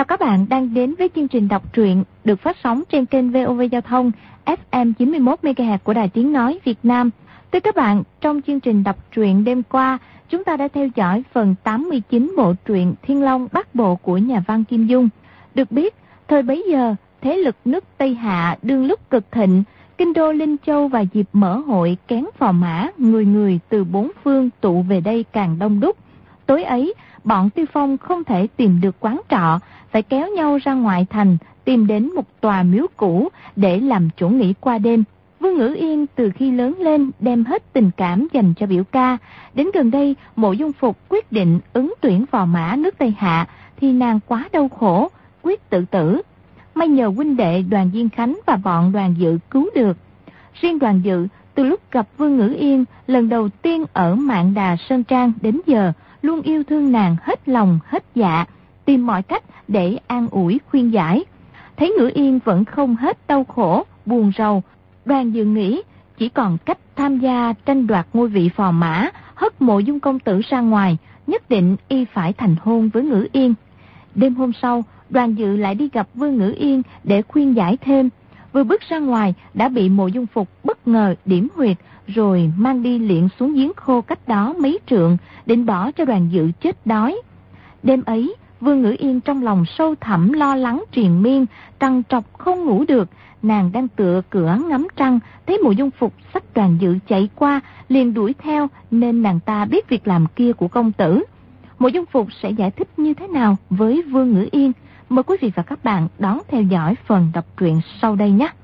các bạn đang đến với chương trình đọc truyện được phát sóng trên kênh VOV Giao thông FM 91 MHz của Đài Tiếng nói Việt Nam. Thưa các bạn, trong chương trình đọc truyện đêm qua, chúng ta đã theo dõi phần 89 bộ truyện Thiên Long Bát Bộ của nhà văn Kim Dung. Được biết, thời bấy giờ, thế lực nước Tây Hạ đương lúc cực thịnh, kinh đô Linh Châu và dịp mở hội kén phò mã, người người từ bốn phương tụ về đây càng đông đúc. Tối ấy, bọn Tiêu Phong không thể tìm được quán trọ, phải kéo nhau ra ngoại thành, tìm đến một tòa miếu cũ để làm chỗ nghỉ qua đêm. Vương Ngữ Yên từ khi lớn lên đem hết tình cảm dành cho biểu ca. Đến gần đây, Mộ Dung Phục quyết định ứng tuyển phò mã nước Tây Hạ, thì nàng quá đau khổ, quyết tự tử. May nhờ huynh đệ Đoàn Diên Khánh và bọn Đoàn Dự cứu được. Riêng Đoàn Dự, từ lúc gặp Vương Ngữ Yên lần đầu tiên ở Mạn Đà Sơn Trang đến giờ, luôn yêu thương nàng hết lòng hết dạ, tìm mọi cách để an ủi khuyên giải. Thấy Ngữ Yên vẫn không hết đau khổ, buồn rầu, Đoàn Dự nghĩ chỉ còn cách tham gia tranh đoạt ngôi vị phò mã, hất Mộ Dung công tử ra ngoài, nhất định y phải thành hôn với Ngữ Yên. Đêm hôm sau, Đoàn Dự lại đi gặp Vương Ngữ Yên để khuyên giải thêm. Vừa bước ra ngoài đã bị Mộ Dung Phục bất ngờ điểm huyệt, rồi mang đi liệng xuống giếng khô cách đó mấy trượng, định bỏ cho Đoàn Dự chết đói. Đêm ấy, Vương Ngữ Yên trong lòng sâu thẳm lo lắng triền miên, trằn trọc không ngủ được. Nàng đang tựa cửa ngắm trăng, thấy Mộ Dung Phục xách Đoàn Dự chạy qua, liền đuổi theo, nên nàng ta biết việc làm kia của công tử. Mộ Dung Phục sẽ giải thích như thế nào với Vương Ngữ Yên? Mời quý vị và các bạn đón theo dõi phần đọc truyện sau đây nhé.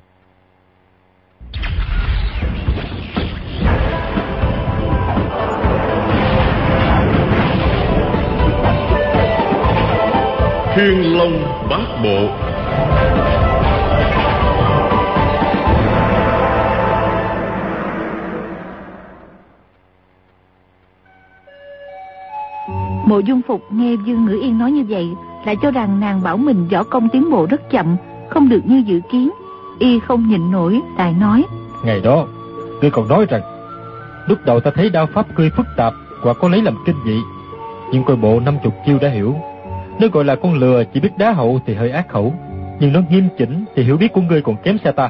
Thiên Long Bát Bộ. Mộ Dung Phục nghe Vương Ngữ Yên nói như vậy, lại cho rằng nàng bảo mình võ công tiến bộ rất chậm, không được như dự kiến. Y không nhịn nổi, lại nói: Ngày đó, ngươi còn nói rằng lúc đầu ta thấy đao pháp ngươi phức tạp, hoặc có lấy làm kinh dị, nhưng coi bộ 50 chiêu đã hiểu. Nếu gọi là con lừa chỉ biết đá hậu thì hơi ác khẩu, nhưng nó nghiêm chỉnh thì hiểu biết của ngươi còn kém xa ta.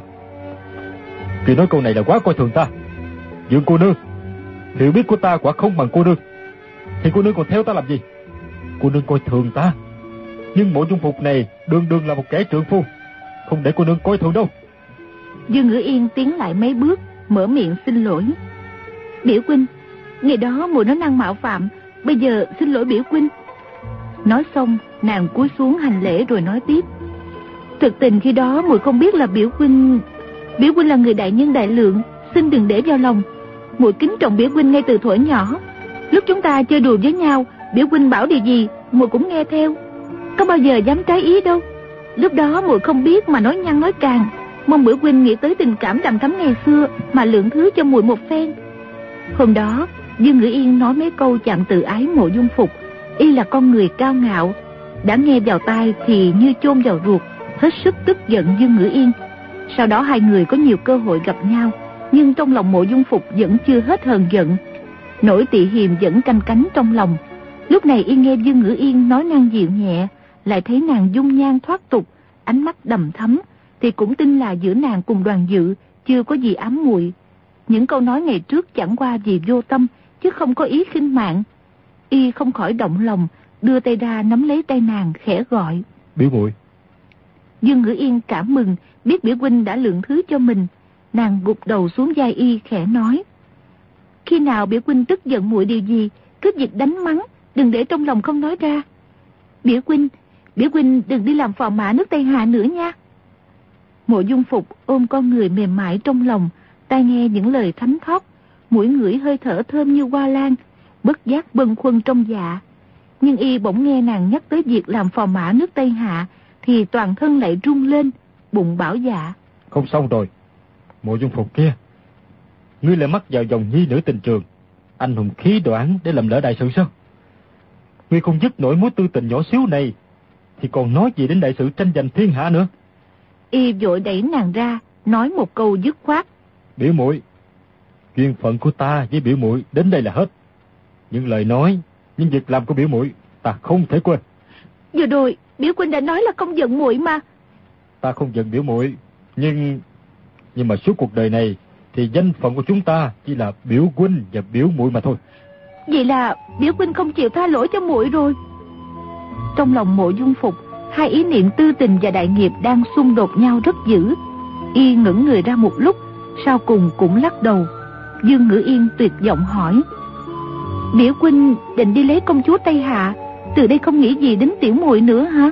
Ngươi nói câu này là quá coi thường ta. Dương cô nương, hiểu biết của ta quả không bằng cô nương, thì cô nương còn theo ta làm gì? Cô nương coi thường ta, nhưng Mộ Dung Phục này đương đương là một kẻ trượng phu, không để cô nương coi thường đâu. Dương Ngữ Yên tiến lại mấy bước, mở miệng xin lỗi: Biểu huynh, ngày đó muội nói năng mạo phạm, bây giờ xin lỗi biểu huynh. Nói xong, nàng cúi xuống hành lễ rồi nói tiếp: Thực tình khi đó muội không biết là biểu huynh là người đại nhân đại lượng, xin đừng để vào lòng. Muội kính trọng biểu huynh ngay từ thuở nhỏ. Lúc chúng ta chơi đùa với nhau, biểu huynh bảo điều gì muội cũng nghe theo, có bao giờ dám trái ý đâu. Lúc đó muội không biết mà nói nhăng nói càng, mong biểu huynh nghĩ tới tình cảm đầm thắm ngày xưa mà lượng thứ cho muội một phen. Hôm đó, Dương Ngữ Yên nói mấy câu chạm từ ái Mộ Dung Phục. Y là con người cao ngạo, đã nghe vào tai thì như chôn vào ruột, hết sức tức giận Dương Ngữ Yên. Sau đó hai người có nhiều cơ hội gặp nhau, nhưng trong lòng Mộ Dung Phục vẫn chưa hết hờn giận, nỗi tị hiềm vẫn canh cánh trong lòng. Lúc này y nghe Dương Ngữ Yên nói năng dịu nhẹ, lại thấy nàng dung nhan thoát tục, ánh mắt đầm thắm, thì cũng tin là giữa nàng cùng Đoàn Dự chưa có gì ám muội. Những câu nói ngày trước chẳng qua vì vô tâm, chứ không có ý khinh mạng. Y không khỏi động lòng, đưa tay ra nắm lấy tay nàng khẽ gọi: Biểu muội. Dương Ngữ Yên cảm mừng, biết biểu huynh đã lượng thứ cho mình. Nàng gục đầu xuống vai y khẽ nói: Khi nào biểu huynh tức giận muội điều gì, cứ việc đánh mắng, đừng để trong lòng không nói ra. Biểu huynh đừng đi làm phò mã nước Tây Hạ nữa nha. Mộ Dung Phục ôm con người mềm mại trong lòng, tai nghe những lời thánh thót, mũi ngửi hơi thở thơm như hoa lan, bất giác bâng khuâng trong dạ. Nhưng y bỗng nghe nàng nhắc tới việc làm phò mã nước Tây Hạ, thì toàn thân lại rung lên, bụng bảo dạ: Không xong rồi, Mộ Dung Phục kia, ngươi lại mắc vào dòng nhi nữ tình trường, anh hùng khí đoản để làm lỡ đại sự sao? Ngươi không dứt nổi mối tư tình nhỏ xíu này, thì còn nói gì đến đại sự tranh giành thiên hạ nữa. Y vội đẩy nàng ra, nói một câu dứt khoát: Biểu muội, duyên phận của ta với biểu muội đến đây là hết. Những lời nói, những việc làm của biểu muội ta không thể quên. Vừa rồi biểu huynh đã nói là không giận muội mà. Ta không giận biểu muội, nhưng mà suốt cuộc đời này thì danh phận của chúng ta chỉ là biểu huynh và biểu muội mà thôi. Vậy là biểu huynh không chịu tha lỗi cho muội rồi. Trong lòng Mộ Dung Phục, hai ý niệm tư tình và đại nghiệp đang xung đột nhau rất dữ. Y ngẩng người ra một lúc, sau cùng cũng lắc đầu. Dương Ngữ Yên tuyệt vọng hỏi: biểu huynh định đi lấy công chúa Tây Hạ, từ đây không nghĩ gì đến tiểu muội nữa hả?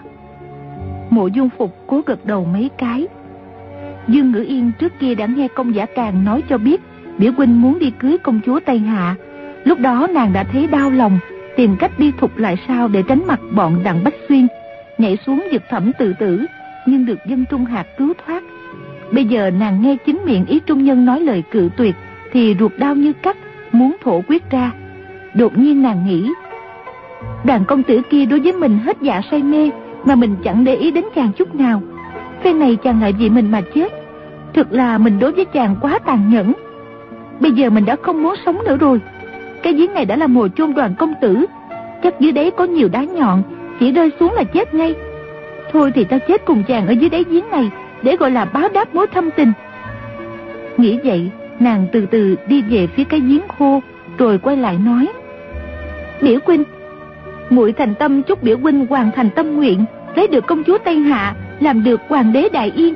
Mộ Dung Phục cố gật đầu mấy cái. Dương Ngữ Yên trước kia đã nghe Công Giả Càn nói cho biết biểu huynh muốn đi cưới công chúa Tây Hạ. Lúc đó nàng đã thấy đau lòng, tìm cách đi thục lại sao để tránh mặt bọn Đặng Bách Xuyên, nhảy xuống vực thẳm tự tử, nhưng được dân Trung Hạt cứu thoát. Bây giờ nàng nghe chính miệng Ý Trung Nhân nói lời cự tuyệt thì ruột đau như cắt, muốn thổ quyết ra. Đột nhiên nàng nghĩ, Đoàn công tử kia đối với mình hết dạ say mê, mà mình chẳng để ý đến chàng chút nào. Phen này chàng lại vì mình mà chết, thực là mình đối với chàng quá tàn nhẫn. Bây giờ mình đã không muốn sống nữa rồi. Cái giếng này đã là mồ chôn Đoàn công tử, chắc dưới đáy có nhiều đá nhọn, chỉ rơi xuống là chết ngay. Thôi thì ta chết cùng chàng ở dưới đáy giếng này, để gọi là báo đáp mối thâm tình. Nghĩ vậy, nàng từ từ đi về phía cái giếng khô, rồi quay lại nói: biểu huynh, muội thành tâm chúc biểu huynh hoàn thành tâm nguyện, lấy được công chúa Tây Hạ, làm được hoàng đế Đại Yên.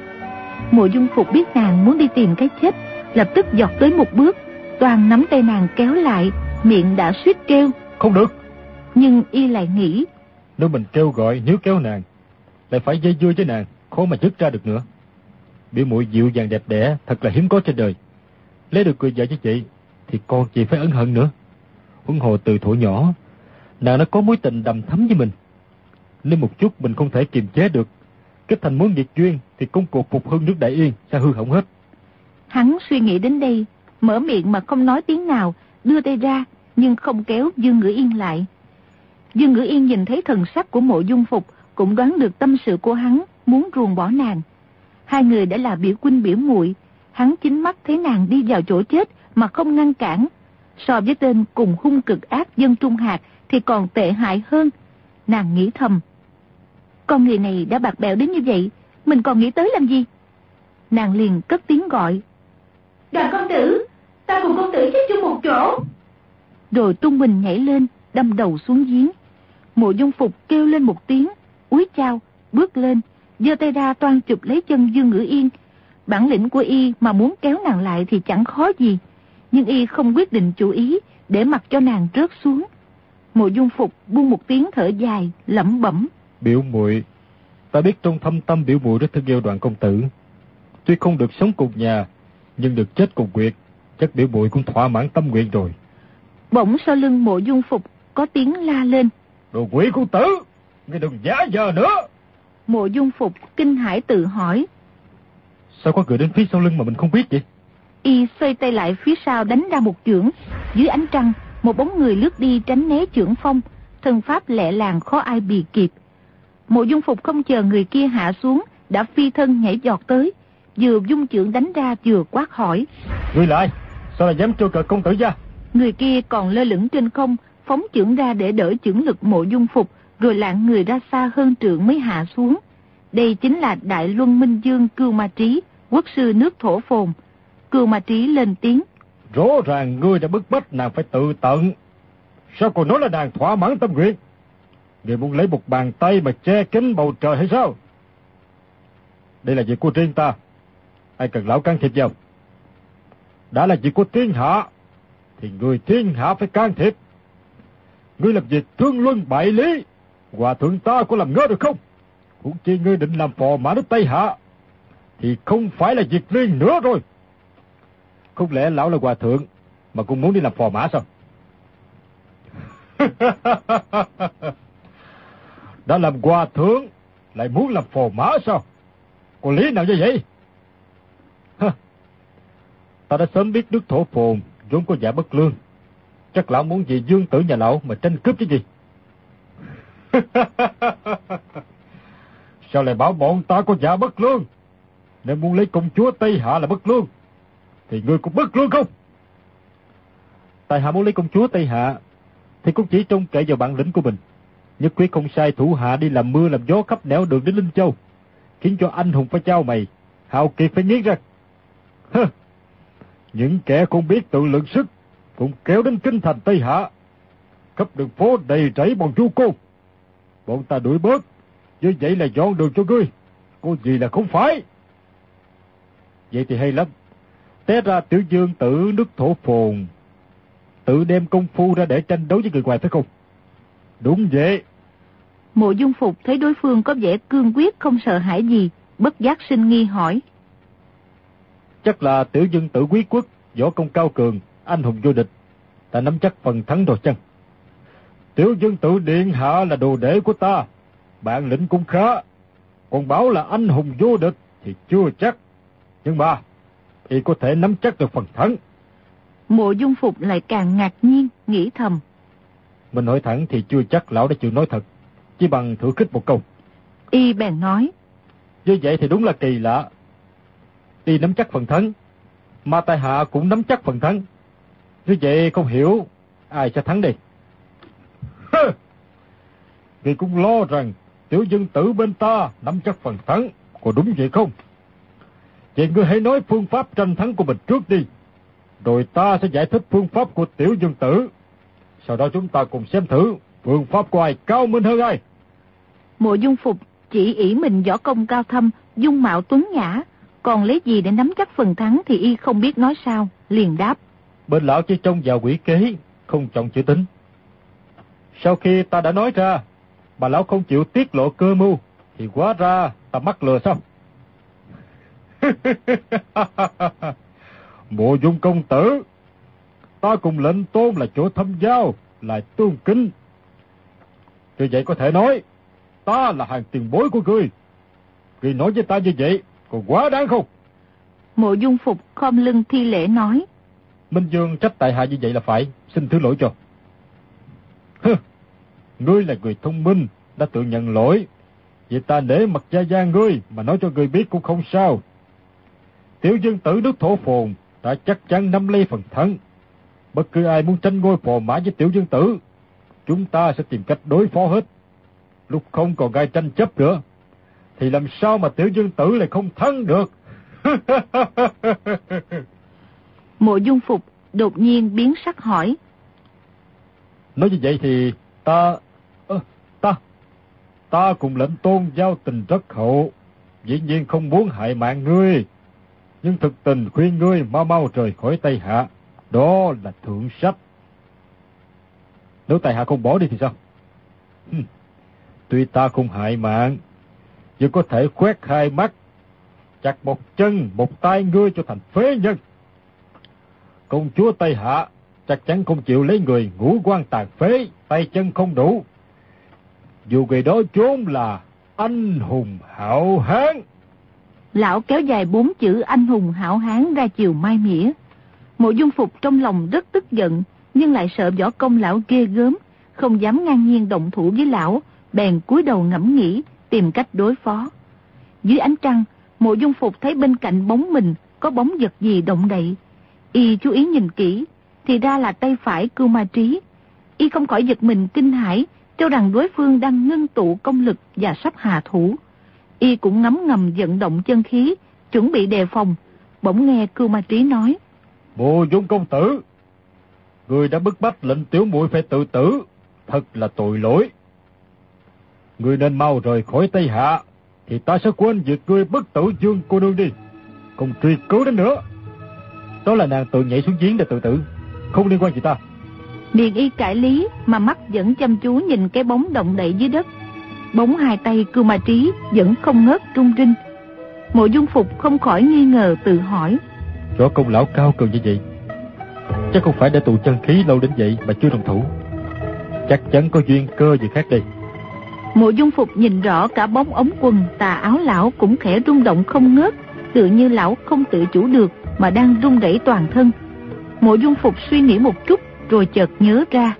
Mộ Dung Phục biết nàng muốn đi tìm cái chết, lập tức giọt tới một bước, toàn nắm tay nàng kéo lại, miệng đã suýt kêu không được. Nhưng y lại nghĩ, nếu mình kêu gọi, nếu kéo nàng, lại phải dây dưa với nàng, khó mà dứt ra được nữa. Biểu muội dịu dàng đẹp đẽ, thật là hiếm có trên đời. Lấy được người vợ như chị thì còn chị phải ân hận nữa. Huống hồ từ thuở nhỏ nàng đã có mối tình đầm thắm với mình. Nếu một chút mình không thể kiềm chế được, kết thành mối nghiệt duyên, thì công cuộc phục hưng nước Đại Yên sẽ hư hỏng hết. Hắn suy nghĩ đến đây, mở miệng mà không nói tiếng nào, đưa tay ra nhưng không kéo Dương Ngữ Yên lại. Dương Ngữ Yên nhìn thấy thần sắc của Mộ Dung Phục, cũng đoán được tâm sự của hắn, muốn ruồng bỏ nàng. Hai người đã là biểu huynh biểu muội, hắn chính mắt thấy nàng đi vào chỗ chết mà không ngăn cản, so với tên cùng hung cực ác dân Trung Hạt thì còn tệ hại hơn. Nàng nghĩ thầm, con người này đã bạc bẽo đến như vậy, mình còn nghĩ tới làm gì? Nàng liền cất tiếng gọi: Đoàn công tử, ta cùng công tử chết chung một chỗ. Rồi tung mình nhảy lên, đâm đầu xuống giếng. Mộ Dung Phục kêu lên một tiếng, úi chao, bước lên, giơ tay ra toan chụp lấy chân Dương Ngữ Yên. Bản lĩnh của y mà muốn kéo nàng lại thì chẳng khó gì, nhưng y không quyết định chủ ý, để mặc cho nàng rớt xuống. Mộ Dung Phục buông một tiếng thở dài, lẩm bẩm: biểu muội, ta biết trong thâm tâm biểu muội rất thương yêu Đoàn công tử. Tuy không được sống cùng nhà, nhưng được chết cùng Nguyệt, chắc biểu muội cũng thỏa mãn tâm nguyện rồi. Bỗng sau lưng Mộ Dung Phục có tiếng la lên: Đồ quỷ con tử, ngươi đừng giả vờ nữa. Mộ Dung Phục kinh hãi tự hỏi, sao có người đến phía sau lưng mà mình không biết vậy? Y xoay tay lại phía sau đánh ra một chưởng. Dưới ánh trăng, một bóng người lướt đi tránh né chưởng phong, thân pháp lẹ làng khó ai bì kịp. Mộ Dung Phục không chờ người kia hạ xuống, đã phi thân nhảy giọt tới, vừa dung chưởng đánh ra vừa quát hỏi: Ngươi lại, sao lại dám trêu cợt công tử gia? Người kia còn lơ lửng trên không, phóng chưởng ra để đỡ chưởng lực Mộ Dung Phục, rồi lạng người ra xa hơn trượng mới hạ xuống. Đây chính là Đại Luân Minh Dương Cưu Ma Trí, quốc sư nước Thổ Phồn. Cưu Ma Trí lên tiếng: Rõ ràng ngươi đã bức bách nàng phải tự tận, sao còn nói là nàng thỏa mãn tâm nguyện? Ngươi muốn lấy một bàn tay mà che kín bầu trời hay sao? Đây là việc của riêng ta, ai cần lão can thiệp vào? Đã là việc của thiên hạ thì người thiên hạ phải can thiệp. Ngươi làm việc thương luân bại lý, hòa thượng ta có làm ngơ được không? Huống chi ngươi định làm phò mã nước Tây Hạ thì không phải là việc riêng nữa rồi. Không lẽ lão là hòa thượng mà cũng muốn đi làm phò mã sao? Đã làm hòa thượng lại muốn làm phò mã sao? Có lý nào như vậy? Ta đã sớm biết nước Thổ Phồn vốn có giả bất lương, chắc lão muốn vì dương tử nhà lão mà tranh cướp chứ gì? Sao lại bảo bọn ta có giả bất lương? Nếu muốn lấy công chúa Tây Hạ là bất lương thì ngươi cũng bất lương không? Tại hạ muốn lấy công chúa Tây Hạ thì cũng chỉ trông cậy vào bản lĩnh của mình. nhất quyết không sai thủ hạ đi làm mưa làm gió khắp nẻo đường đến Linh Châu, khiến cho anh hùng phải trao mày, hào kiệt phải nghiến răng. Những kẻ không biết tự lượng sức cũng kéo đến kinh thành Tây Hạ, khắp đường phố đầy rẫy bọn du côn. Bọn ta đuổi bớt, như vậy là dọn đường cho ngươi, có gì là không phải. Vậy thì hay lắm. Té ra Tiểu Dương Tử nước Thổ Phồn tự đem công phu ra để tranh đấu với người ngoài phải không? Đúng vậy. Mộ Dung Phục thấy đối phương có vẻ cương quyết không sợ hãi gì, bất giác sinh nghi hỏi. Chắc là Tiểu Dương Tử quý quốc, võ công cao cường, anh hùng vô địch, ta nắm chắc phần thắng rồi chăng? Tiểu Dương Tử điện hạ là đồ đệ của ta, bản lĩnh cũng khá, còn bảo là anh hùng vô địch thì chưa chắc, nhưng mà y có thể nắm chắc được phần thắng. Mộ Dung Phục lại càng ngạc nhiên, nghĩ thầm. Mình hỏi thẳng thì chưa chắc lão đã chịu nói thật, chỉ bằng thử khích một câu. Y bèn nói. Như vậy thì đúng là kỳ lạ. Y nắm chắc phần thắng, mà tại hạ cũng nắm chắc phần thắng. Như vậy không hiểu ai sẽ thắng đây. Vì cũng lo rằng Tiểu Dương Tử bên ta nắm chắc phần thắng, có đúng vậy không? Vậy ngươi hãy nói phương pháp tranh thắng của mình trước đi, rồi ta sẽ giải thích phương pháp của Tiểu Dương Tử. Sau đó chúng ta cùng xem thử phương pháp của ai cao minh hơn ai. Mộ Dung Phục chỉ ỷ mình võ công cao thâm, dung mạo tuấn nhã, còn lấy gì để nắm chắc phần thắng thì y không biết nói sao, liền đáp. Bên lão chỉ trông vào quỷ kế, không trọng chữ tính. Sau khi ta đã nói ra, mà lão không chịu tiết lộ cơ mưu, thì hóa ra ta mắc lừa sao? Mộ Dung công tử, ta cùng lệnh tôn là chỗ thâm giao, là tương kính. Như vậy có thể nói, ta là hàng tiền bối của ngươi. Ngươi nói với ta như vậy, còn quá đáng không? Mộ Dung Phục khom lưng thi lễ nói. Minh Dương trách tại hạ như vậy là phải, xin thứ lỗi cho. Ngươi là người thông minh, đã tự nhận lỗi. Vậy ta nể mặt gia gia ngươi, mà nói cho ngươi biết cũng không sao. Tiểu Dương Tử nước Thổ Phồn đã chắc chắn nắm lấy phần thắng. Bất cứ ai muốn tranh ngôi phò mã với Tiểu Dương Tử, chúng ta sẽ tìm cách đối phó hết. Lúc không còn ai tranh chấp nữa, thì làm sao mà Tiểu Dương Tử lại không thắng được? Mộ Dung Phục đột nhiên biến sắc hỏi. Nói như vậy thì ta cùng lệnh tôn giao tình rất hậu, dĩ nhiên không muốn hại mạng ngươi, nhưng thực tình khuyên ngươi mau mau rời khỏi Tây Hạ, đó là thượng sách. Nếu Tây Hạ không bỏ đi thì sao? Tuy ta không hại mạng, nhưng có thể quét hai mắt, chặt một chân một tay ngươi cho thành phế nhân. Công chúa Tây Hạ chắc chắn không chịu lấy người ngũ quan tàn phế, tay chân không đủ, dù người đó trốn là anh hùng hảo hán. Lão kéo dài 4 chữ anh hùng hảo hán ra chiều mai mỉa. Mộ Dung Phục trong lòng rất tức giận, nhưng lại sợ võ công lão ghê gớm, không dám ngang nhiên động thủ với lão, bèn cúi đầu ngẫm nghĩ, tìm cách đối phó. Dưới ánh trăng, Mộ Dung Phục thấy bên cạnh bóng mình có bóng vật gì động đậy. Y chú ý nhìn kỹ, thì ra là tay phải Cưu Ma Trí. Y không khỏi giật mình kinh hãi, cho rằng đối phương đang ngưng tụ công lực và sắp hạ thủ. Y cũng ngấm ngầm vận động chân khí, chuẩn bị đề phòng. Bỗng nghe Cưu Ma Trí nói. Mộ Dung công tử, người đã bức bách lệnh tiểu muội phải tự tử, thật là tội lỗi. Người nên mau rời khỏi Tây Hạ, thì ta sẽ quên việc ngươi bất tử Dương cô nương đi, không truy cứu đến nữa. Đó là nàng tự nhảy xuống giếng để tự tử, không liên quan gì ta. Miệng Y cãi lý, mà mắt vẫn chăm chú nhìn cái bóng động đậy dưới đất. Bóng hai tay Cưu Ma Trí vẫn không ngớt rung rinh. Mộ Dung Phục không khỏi nghi ngờ tự hỏi. Võ công lão cao cường như vậy, chắc không phải để tụ chân khí lâu đến vậy mà chưa đồng thủ. Chắc chắn có duyên cơ gì khác đây. Mộ Dung Phục nhìn rõ cả bóng ống quần tà áo lão cũng khẽ rung động không ngớt, tựa như lão không tự chủ được mà đang rung rẩy toàn thân. Mộ Dung Phục suy nghĩ một chút rồi chợt nhớ ra.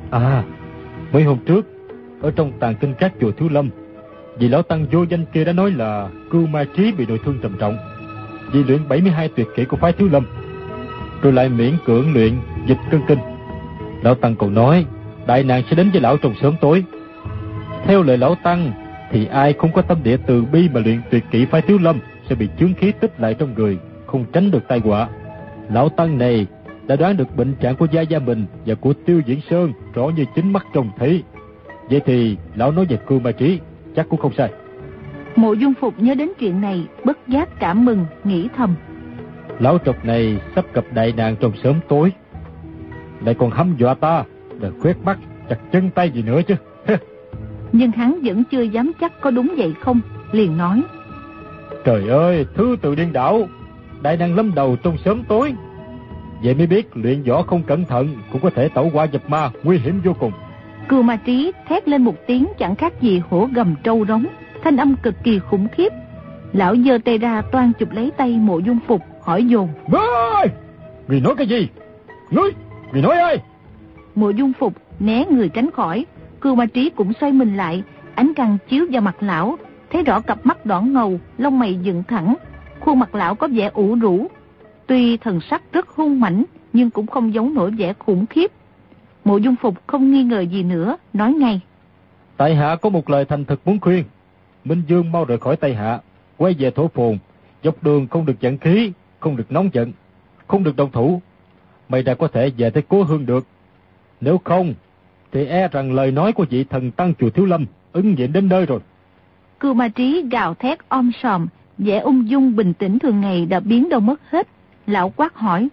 Mấy hôm trước ở trong tàng kinh các chùa Thiếu Lâm, vị lão tăng vô danh kia đã nói là Cưu Ma Trí bị nội thương trầm trọng vì luyện 72 tuyệt kỹ của phái Thiếu Lâm, rồi lại miễn cưỡng luyện dịch cân kinh. Lão tăng còn nói đại nạn sẽ đến với lão trong sớm tối. Theo lời lão Tăng thì ai không có tâm địa từ bi mà luyện tuyệt kỹ phái Thiếu Lâm sẽ bị chướng khí tích lại trong người, không tránh được tai họa. Lão Tăng này đã đoán được bệnh trạng của Gia mình và của Tiêu Diễn Sơn rõ như chính mắt trông thấy. Vậy thì lão nói về Cưu Ma Trí chắc cũng không sai. Mộ Dung Phục nhớ đến chuyện này, bất giác cảm mừng, nghĩ thầm: Lão trọc này sắp gặp đại nạn trong sớm tối, lại còn hăm dọa ta, là khoét mắt chặt chân tay gì nữa chứ. Nhưng hắn vẫn chưa dám chắc có đúng vậy không, liền nói: Trời ơi, thứ tự điên đảo, đại năng lâm đầu trong sớm tối. Vậy mới biết luyện võ không cẩn thận cũng có thể tẩu hỏa nhập ma, nguy hiểm vô cùng. Cưu Ma Trí thét lên một tiếng chẳng khác gì hổ gầm trâu rống, thanh âm cực kỳ khủng khiếp. Lão giơ tay ra toan chụp lấy tay Mộ Dung Phục, hỏi dồn: Ơi, người nói cái gì? Người nói ai? Mộ Dung Phục né người tránh khỏi. Cưu Ma Trí cũng xoay mình lại, ánh trăng chiếu vào mặt lão, thấy rõ cặp mắt đỏ ngầu, lông mày dựng thẳng, khuôn mặt lão có vẻ ủ rũ. Tuy thần sắc rất hung mãnh, nhưng cũng không giống nổi vẻ khủng khiếp. Mộ Dung Phục không nghi ngờ gì nữa, nói ngay: Tại hạ có một lời thành thực muốn khuyên. Minh Dương mau rời khỏi Tây Hạ, quay về Thổ Phồn. Dọc đường không được giận khí, không được nóng giận, không được động thủ. Mày đã có thể về tới Cố Hương được. Nếu không thì e rằng lời nói của vị thần tăng chùa Thiếu Lâm ứng nghiệm đến nơi rồi. Cưu Ma Trí gào thét om sòm, vẻ ung dung bình tĩnh thường ngày đã biến đâu mất hết. Lão quát hỏi: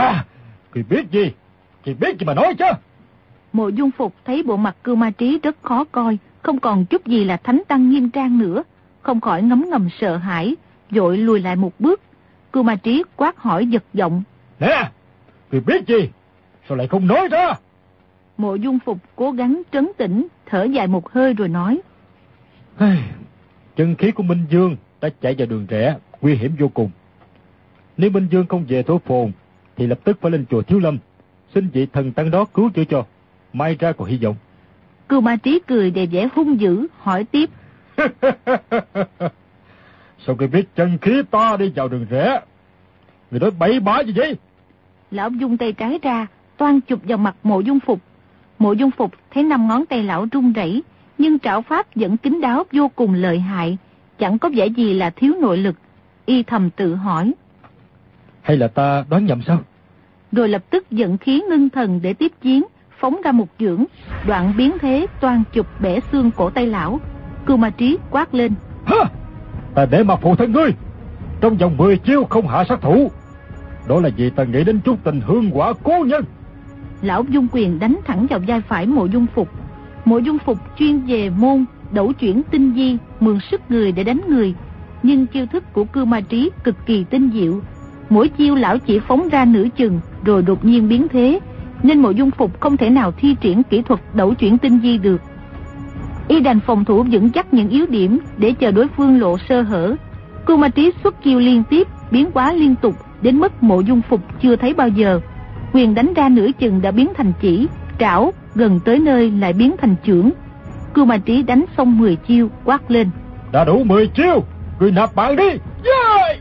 Kỳ biết gì? Kỳ biết gì mà nói chứ? Mộ Dung Phục thấy bộ mặt Cưu Ma Trí rất khó coi, không còn chút gì là thánh tăng nghiêm trang nữa, không khỏi ngấm ngầm sợ hãi, vội lùi lại một bước. Cưu Ma Trí quát hỏi giật giọng: Nè, Kỳ biết gì? Sao lại không nói ra? Mộ Dung Phục cố gắng trấn tĩnh, thở dài một hơi rồi nói: Chân khí của Minh Dương đã chạy vào đường rẽ, nguy hiểm vô cùng. Nếu Minh Dương không về Thổ Phồn thì lập tức phải lên chùa Thiếu Lâm, xin vị thần tăng đó cứu chữa cho, may ra còn hy vọng. Cưu Ma Trí cười đầy vẻ hung dữ, hỏi tiếp: Sao Kỳ biết chân khí ta đi vào đường rẽ? Người nói bậy bạ gì vậy? Lão dung tay trái ra, toan chụp vào mặt Mộ Dung Phục. Mộ Dung Phục thấy 5 ngón tay lão run rẩy, nhưng trảo pháp vẫn kín đáo vô cùng lợi hại, chẳng có vẻ gì là thiếu nội lực. Y thầm tự hỏi: Hay là ta đoán nhầm sao? Rồi lập tức dẫn khí ngưng thần để tiếp chiến, phóng ra một chưởng, đoạn biến thế toan chụp bẻ xương cổ tay lão. Cưu Ma Trí quát lên: Ta để mà phụ thân ngươi, trong vòng 10 chiêu không hạ sát thủ. Đó là vì ta nghĩ đến chút tình hương quả cố nhân. Lão dung quyền đánh thẳng vào vai phải Mộ Dung Phục. Mộ Dung Phục chuyên về môn đẩu chuyển tinh di, mượn sức người để đánh người, nhưng chiêu thức của Cưu Ma Trí cực kỳ tinh diệu. Mỗi chiêu lão chỉ phóng ra nửa chừng rồi đột nhiên biến thế, nên Mộ Dung Phục không thể nào thi triển kỹ thuật đẩu chuyển tinh di được. Y đành phòng thủ vững chắc những yếu điểm để chờ đối phương lộ sơ hở. Cưu Ma Trí xuất chiêu liên tiếp, biến hóa liên tục đến mức Mộ Dung Phục chưa thấy bao giờ. Quyền đánh ra nửa chừng đã biến thành chỉ, trảo gần tới nơi lại biến thành chưởng. Cưu Ma Trí đánh xong 10 chiêu, quát lên: Đã đủ 10 chiêu, người nạp bạn đi. Yeah!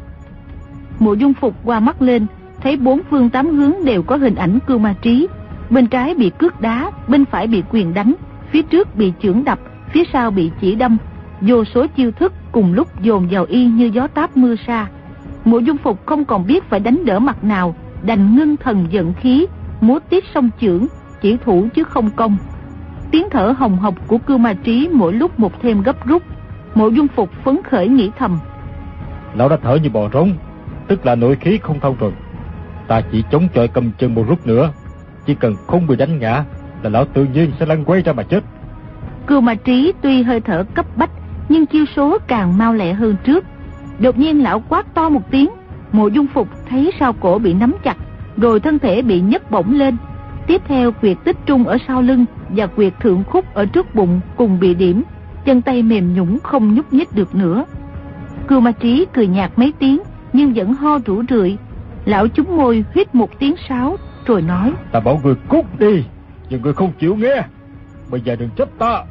Mộ Dung Phục qua mắt lên, thấy 4 phương 8 hướng đều có hình ảnh Cưu Ma Trí. Bên trái bị cước đá, bên phải bị quyền đánh, phía trước bị chưởng đập, phía sau bị chỉ đâm. Vô số chiêu thức cùng lúc dồn vào y như gió táp mưa sa. Mộ Dung Phục không còn biết phải đánh đỡ mặt nào, đành ngưng thần giận khí, múa tiếp song chưởng, chỉ thủ chứ không công. Tiếng thở hồng hộc của Cưu Ma Trí mỗi lúc một thêm gấp rút. Mộ Dung Phục phấn khởi nghĩ thầm: Lão đã thở như bò rống, tức là nội khí không thông rồi. Ta chỉ chống chọi cầm chân một lúc nữa, chỉ cần không bị đánh ngã là lão tự nhiên sẽ lăn quay ra mà chết. Cưu Ma Trí tuy hơi thở cấp bách, nhưng chiêu số càng mau lẹ hơn trước. Đột nhiên lão quát to một tiếng. Mộ Dung Phục thấy sau cổ bị nắm chặt, rồi thân thể bị nhấc bổng lên. Tiếp theo quyệt tích trung ở sau lưng và quyệt thượng khúc ở trước bụng cùng bị điểm, chân tay mềm nhũn không nhúc nhích được nữa. Cưu Ma Trí cười nhạt mấy tiếng nhưng vẫn ho rũ rượi. Lão chúm môi huýt một tiếng sáo rồi nói: Ta bảo người cút đi, nhưng người không chịu nghe. Bây giờ đừng trách ta.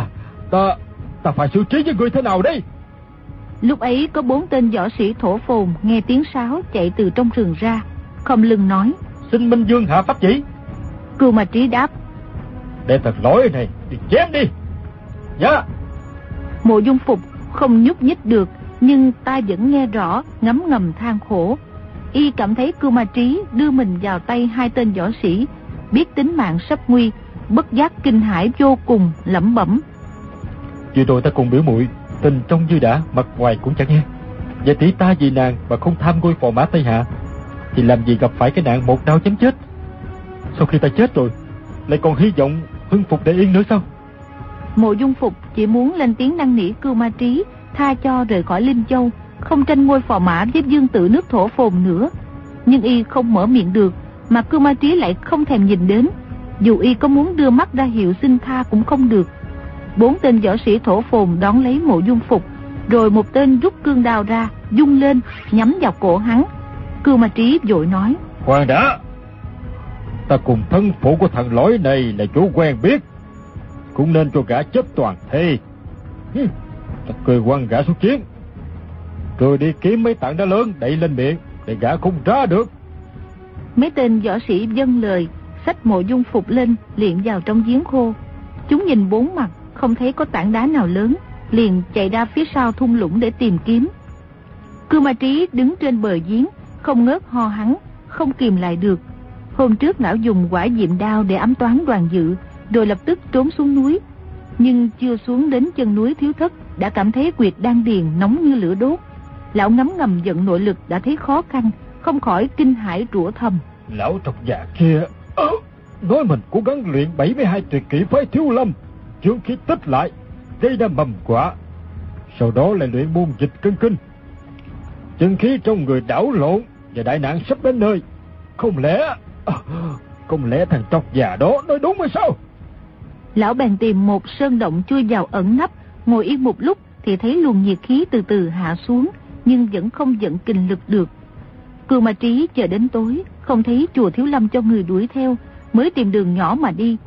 Ta phải xử trí với người thế nào đây? Lúc ấy có 4 tên võ sĩ Thổ Phồn nghe tiếng sáo chạy từ trong rừng ra, không lưng nói: Xin Minh Dương hạ pháp chỉ. Cưu Ma Trí đáp: Đem thật lỗi này đi chém đi. Dạ. Mộ Dung Phục không nhúc nhích được, nhưng tai vẫn nghe rõ, ngấm ngầm than khổ. Y cảm thấy Cưu Ma Trí đưa mình vào tay hai tên võ sĩ, biết tính mạng sắp nguy, bất giác kinh hãi vô cùng, lẩm bẩm: Vừa rồi ta cùng biểu muội tình trong như đã, mặt ngoài cũng chẳng nghe. Và tỷ ta vì nàng mà không tham ngôi phò mã Tây Hạ, thì làm gì gặp phải cái nạn một đao chém chết. Sau khi ta chết rồi, lại còn hy vọng hưng phục để yên nữa sao? Mộ Dung Phục chỉ muốn lên tiếng năn nỉ Cưu Ma Trí tha cho rời khỏi Linh Châu, không tranh ngôi phò mã với vương tử nước Thổ Phồn nữa. Nhưng y không mở miệng được, mà Cưu Ma Trí lại không thèm nhìn đến. Dù y có muốn đưa mắt ra hiệu xin tha cũng không được. 4 tên võ sĩ Thổ Phồn đón lấy Mộ Dung Phục, rồi một tên rút cương đao ra, vung lên nhắm vào cổ hắn. Cưu Ma Trí vội nói: Khoan đã, ta cùng thân phụ của thằng lỗi này là chủ quen biết, cũng nên cho gã chết toàn thây. Ta cười quăng gã xuống chiến, rồi đi kiếm mấy tảng đá lớn đậy lên miệng để gã không ra được. Mấy tên võ sĩ vâng lời, xách Mộ Dung Phục lên liền vào trong giếng khô. Chúng nhìn bốn mặt không thấy có tảng đá nào lớn, liền chạy ra phía sau thung lũng để tìm kiếm. Cưu Ma Trí đứng trên bờ giếng, không ngớt ho hắn, không kìm lại được. Hôm trước lão dùng hỏa diệm đao để ám toán Đoàn Dự, rồi lập tức trốn xuống núi. Nhưng chưa xuống đến chân núi Thiếu Thất đã cảm thấy huyệt đan điền nóng như lửa đốt. Lão ngấm ngầm giận nội lực đã thấy khó khăn, không khỏi kinh hãi rủa thầm: Lão trọc già kia nói mình cố gắng luyện 72 tuyệt kỹ phái Thiếu Lâm, chướng khí tích lại, gây ra mầm quả, sau đó lại luyện môn dịch cân kinh. Chân khí trong người đảo lộn và đại nạn sắp đến nơi. Không lẽ thằng trọc già đó nói đúng hay sao? Lão bèn tìm một sơn động chui vào ẩn nấp, ngồi yên một lúc thì thấy luồng nhiệt khí từ từ hạ xuống, nhưng vẫn không vận kình lực được. Cưu Ma Trí chờ đến tối, không thấy chùa Thiếu Lâm cho người đuổi theo, mới tìm đường nhỏ mà đi.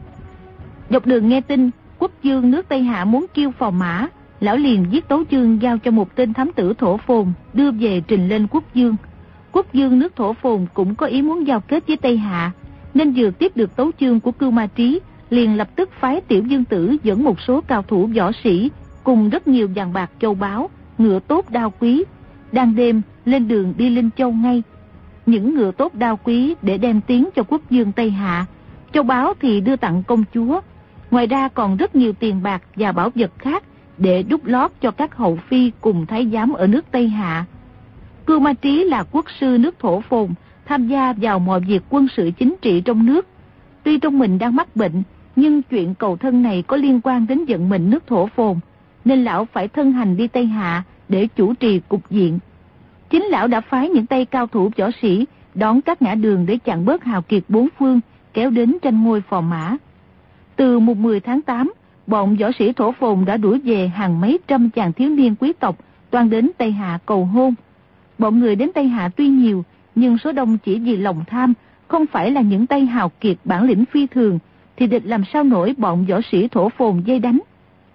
Dọc đường nghe tin quốc vương nước Tây Hạ muốn kiêu phò mã, lão liền viết tấu chương giao cho một tên thám tử Thổ Phồn đưa về trình lên quốc vương. Quốc vương nước Thổ Phồn cũng có ý muốn giao kết với Tây Hạ, nên vừa tiếp được tấu chương của Cưu Ma Trí, liền lập tức phái Tiểu Dương Tử dẫn một số cao thủ võ sĩ cùng rất nhiều vàng bạc châu báu, ngựa tốt đao quý, đang đêm lên đường đi Linh Châu ngay. Những ngựa tốt đao quý để đem tiến cho quốc vương Tây Hạ, châu báu thì đưa tặng công chúa. Ngoài ra còn rất nhiều tiền bạc và bảo vật khác để đút lót cho các hậu phi cùng thái giám ở nước Tây Hạ. Cưu Ma Trí là quốc sư nước Thổ Phồn, tham gia vào mọi việc quân sự chính trị trong nước. Tuy trong mình đang mắc bệnh, nhưng chuyện cầu thân này có liên quan đến vận mệnh nước Thổ Phồn, nên lão phải thân hành đi Tây Hạ để chủ trì cục diện. Chính lão đã phái những tay cao thủ võ sĩ đón các ngã đường để chặn bớt hào kiệt bốn phương kéo đến tranh ngôi phò mã. Từ mùng 10 tháng 8, bọn võ sĩ Thổ Phồn đã đuổi về hàng mấy trăm chàng thiếu niên quý tộc toan đến Tây Hạ cầu hôn. Bọn người đến Tây Hạ tuy nhiều, nhưng số đông chỉ vì lòng tham, không phải là những tay hào kiệt bản lĩnh phi thường, thì địch làm sao nổi bọn võ sĩ Thổ Phồn dây đánh.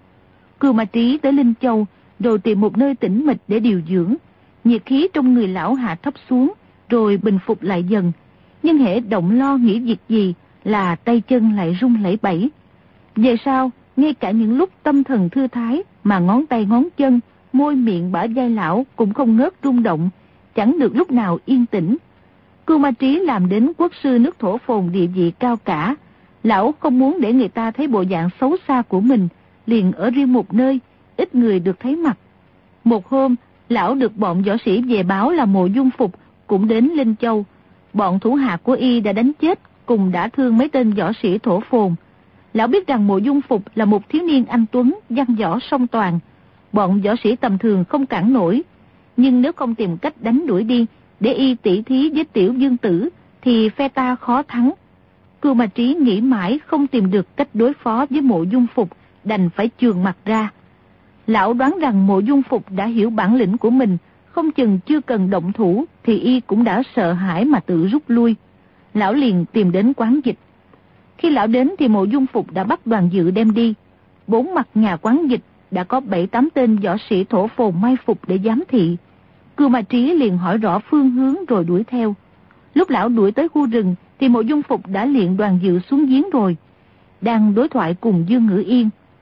Cưu Ma Trí tới Linh Châu, rồi tìm một nơi tĩnh mịch để điều dưỡng. Nhiệt khí trong người lão hạ thấp xuống, rồi bình phục lại dần. Nhưng hễ động lo nghĩ việc gì là tay chân lại run lẩy bẩy. Về sau, ngay cả những lúc tâm thần thư thái mà ngón tay ngón chân, môi miệng bả vai lão cũng không ngớt rung động, chẳng được lúc nào yên tĩnh. Cưu Ma Trí làm đến quốc sư nước Thổ Phồn địa vị cao cả. Lão không muốn để người ta thấy bộ dạng xấu xa của mình, liền ở riêng một nơi, ít người được thấy mặt. Một hôm, lão được bọn võ sĩ về báo là Mộ Dung Phục cũng đến Linh Châu. Bọn thủ hạ của y đã đánh chết cùng đã thương mấy tên võ sĩ Thổ Phồn. Lão biết rằng Mộ Dung Phục là một thiếu niên anh tuấn, văn võ song toàn. Bọn võ sĩ tầm thường không cản nổi, nhưng nếu không tìm cách đánh đuổi đi để y tỷ thí với Tiểu Dương Tử thì phe ta khó thắng. Cưu Ma Trí nghĩ mãi không tìm được cách đối phó với Mộ Dung Phục, đành phải chườn mặt ra. Lão đoán rằng Mộ Dung Phục đã hiểu bản lĩnh của mình, không chừng chưa cần động thủ thì y cũng đã sợ hãi mà tự rút lui. Lão liền tìm đến quán dịch. Khi lão đến thì Mộ Dung Phục đã bắt Đoàn Dự đem đi. Bốn mặt nhà quán dịch đã có 7-8 tên võ sĩ Thổ Phồn mai phục để giám thị. Cưu Ma Trí liền hỏi rõ phương hướng rồi đuổi theo. Lúc lão đuổi tới khu rừng thì Mộ Dung Phục đã liệng Đoàn Dự xuống giếng rồi, đang đối thoại cùng Dương Ngữ Yên.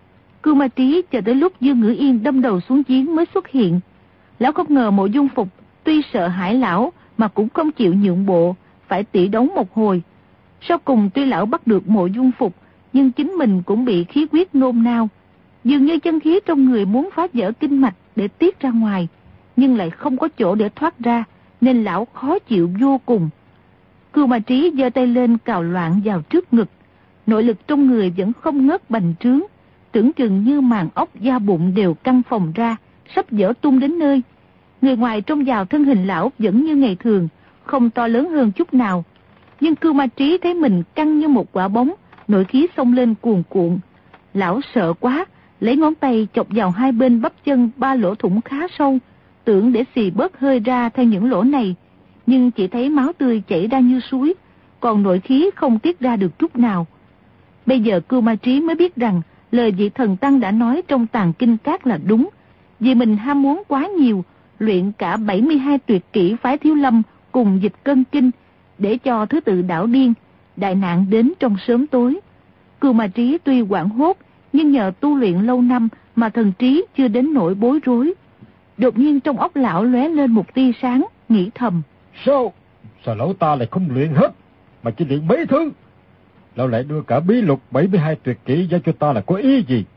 Cưu Ma Trí chờ tới lúc Dương Ngữ Yên đâm đầu xuống giếng mới xuất hiện. Lão không ngờ Mộ Dung Phục tuy sợ hãi lão mà cũng không chịu nhượng bộ, phải tỉ đấu một hồi. Sau cùng tuy lão bắt được Mộ Dung Phục, nhưng chính mình cũng bị khí huyết nôn nao. Dường như chân khí trong người muốn phá vỡ kinh mạch để tiết ra ngoài, nhưng lại không có chỗ để thoát ra, nên lão khó chịu vô cùng. Cưu Ma Trí giơ tay lên cào loạn vào trước ngực. Nội lực trong người vẫn không ngớt bành trướng, tưởng chừng như màng ốc da bụng đều căng phồng ra, sắp vỡ tung đến nơi. Người ngoài trông vào thân hình lão vẫn như ngày thường, không to lớn hơn chút nào. Nhưng Cưu Ma Trí thấy mình căng như một quả bóng, nội khí xông lên cuồn cuộn. Lão sợ quá, lấy ngón tay chọc vào hai bên bắp chân 3 lỗ thủng khá sâu, tưởng để xì bớt hơi ra theo những lỗ này, nhưng chỉ thấy máu tươi chảy ra như suối, còn nội khí không tiết ra được chút nào. Bây giờ Cưu Ma Trí mới biết rằng lời vị thần tăng đã nói trong Tàng Kinh Các là đúng, vì mình ham muốn quá nhiều, luyện cả 72 tuyệt kỹ phái Thiếu Lâm cùng Dịch Cân Kinh, để cho thứ tự đảo điên, đại nạn đến trong sớm tối. Cưu Ma Trí tuy hoảng hốt, nhưng nhờ tu luyện lâu năm mà thần trí chưa đến nỗi bối rối. Đột nhiên trong óc lão lóe lên một tia sáng, nghĩ thầm: Sao lão ta lại không luyện hết, mà chỉ luyện mấy thứ? Lão lại đưa cả bí lục 72 tuyệt kỹ giao cho ta là có ý gì?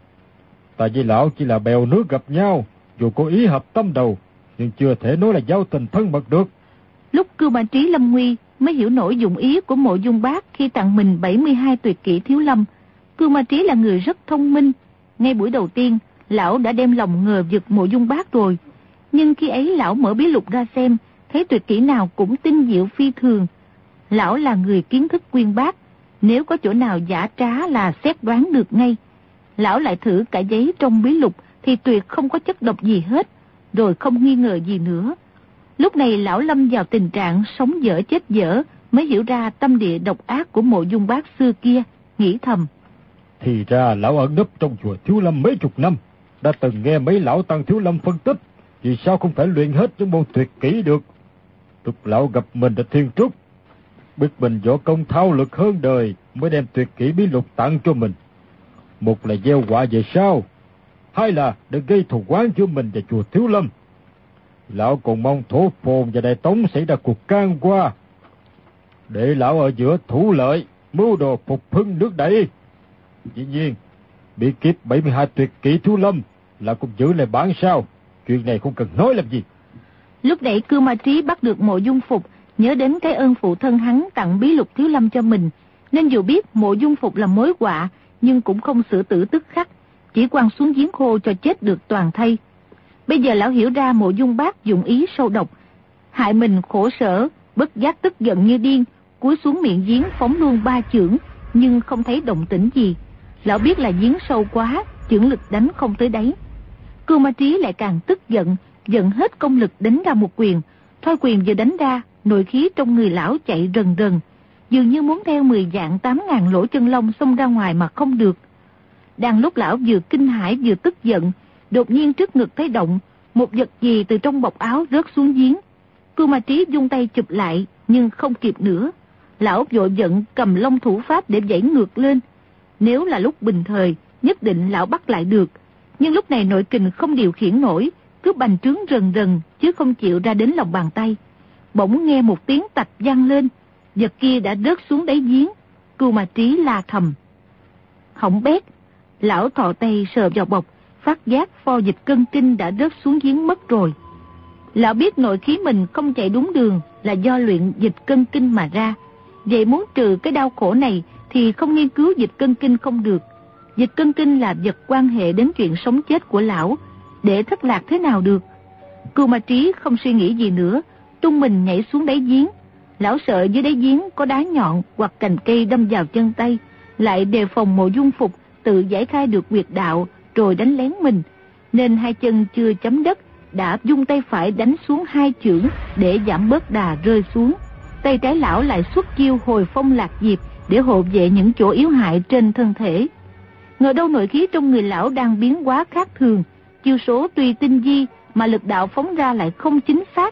Ta với lão chỉ là bèo nước gặp nhau, dù có ý hợp tâm đầu, nhưng chưa thể nói là giao tình thân mật được. Lúc Cưu Ma Trí lâm nguy mới hiểu nổi dụng ý của Mộ Dung Bác khi tặng mình 72 tuyệt kỹ Thiếu Lâm. Cưu Ma Trí là người rất thông minh. Ngay buổi đầu tiên, lão đã đem lòng ngờ vực Mộ Dung Bác rồi. Nhưng khi ấy lão mở bí lục ra xem, thấy tuyệt kỹ nào cũng tinh diệu phi thường. Lão là người kiến thức uyên bác, nếu có chỗ nào giả trá là xét đoán được ngay. Lão lại thử cả giấy trong bí lục thì tuyệt không có chất độc gì hết, rồi không nghi ngờ gì nữa. Lúc này lão lâm vào tình trạng sống dở chết dở, mới hiểu ra tâm địa độc ác của Mộ Dung Bác xưa kia, nghĩ thầm: Thì ra lão ẩn nấp trong chùa Thiếu Lâm mấy chục năm, đã từng nghe mấy lão tăng Thiếu Lâm phân tích, vì sao không thể luyện hết những môn tuyệt kỹ được. Lúc lão gặp mình đã thiên trúc, biết mình võ công thao lược hơn đời, mới đem tuyệt kỹ bí lục tặng cho mình. Một là gieo họa về sau, hai là để gây thù oán giữa mình và chùa Thiếu Lâm. Lão còn mong Thổ Phồn và Đại Tống xảy ra cuộc can qua, để lão ở giữa thủ lợi, mưu đồ phục hưng nước Đại. Dĩ nhiên, bí kíp 72 tuyệt kỹ Thiếu Lâm là cũng giữ lại bản sao, chuyện này không cần nói làm gì. Lúc nãy Cưu Ma Trí bắt được Mộ Dung Phục, nhớ đến cái ơn phụ thân hắn tặng bí lục Thiếu Lâm cho mình, nên dù biết Mộ Dung Phục là mối họa, nhưng cũng không xử tử tức khắc, chỉ quăng xuống giếng khô cho chết được toàn thây. Bây giờ lão hiểu ra Mộ Dung Bác dụng ý sâu độc, hại mình khổ sở, bất giác tức giận như điên, cúi xuống miệng giếng phóng luôn 3 chưởng, nhưng không thấy động tĩnh gì. Lão biết là giếng sâu quá, chưởng lực đánh không tới đáy. Cưu Ma Trí lại càng tức giận, giận hết công lực đánh ra một quyền. Thôi quyền vừa đánh ra, nội khí trong người lão chạy rần rần, dường như muốn theo 10 vạn 8.000 lỗ chân lông xông ra ngoài mà không được. Đang lúc lão vừa kinh hãi vừa tức giận, đột nhiên trước ngực thấy động, một vật gì từ trong bọc áo rớt xuống giếng. Cưu Ma Trí vung tay chụp lại, nhưng không kịp nữa. Lão vội giận cầm long thủ pháp để vẩy ngược lên. Nếu là lúc bình thời, nhất định lão bắt lại được, nhưng lúc này nội kình không điều khiển nổi, cứ bành trướng rần rần, chứ không chịu ra đến lòng bàn tay. Bỗng nghe một tiếng tạch vang lên, vật kia đã rớt xuống đáy giếng. Cưu Ma Trí la thầm: Hỏng bét! Lão thò tay sờ vào bọc, phát giác pho Dịch Cân Kinh đã rớt xuống giếng mất rồi. Lão biết nội khí mình không chạy đúng đường là do luyện Dịch Cân Kinh mà ra, vậy muốn trừ cái đau khổ này thì không nghiên cứu Dịch Cân Kinh không được. Dịch Cân Kinh là vật quan hệ đến chuyện sống chết của lão, để thất lạc thế nào được. Cưu Ma Trí không suy nghĩ gì nữa, tung mình nhảy xuống đáy giếng. Lão sợ dưới đáy giếng có đá nhọn hoặc cành cây đâm vào chân tay, lại đề phòng Mộ Dung Phục tự giải khai được huyệt đạo rồi đánh lén mình, nên hai chân chưa chấm đất đã dung tay phải đánh xuống 2 chưởng để giảm bớt đà rơi xuống. Tay trái lão lại xuất chiêu Hồi Phong Lạc Diệp để hộ vệ những chỗ yếu hại trên thân thể. Ngờ đâu nội khí trong người lão đang biến hóa khác thường, chiêu số tuy tinh vi mà lực đạo phóng ra lại không chính xác.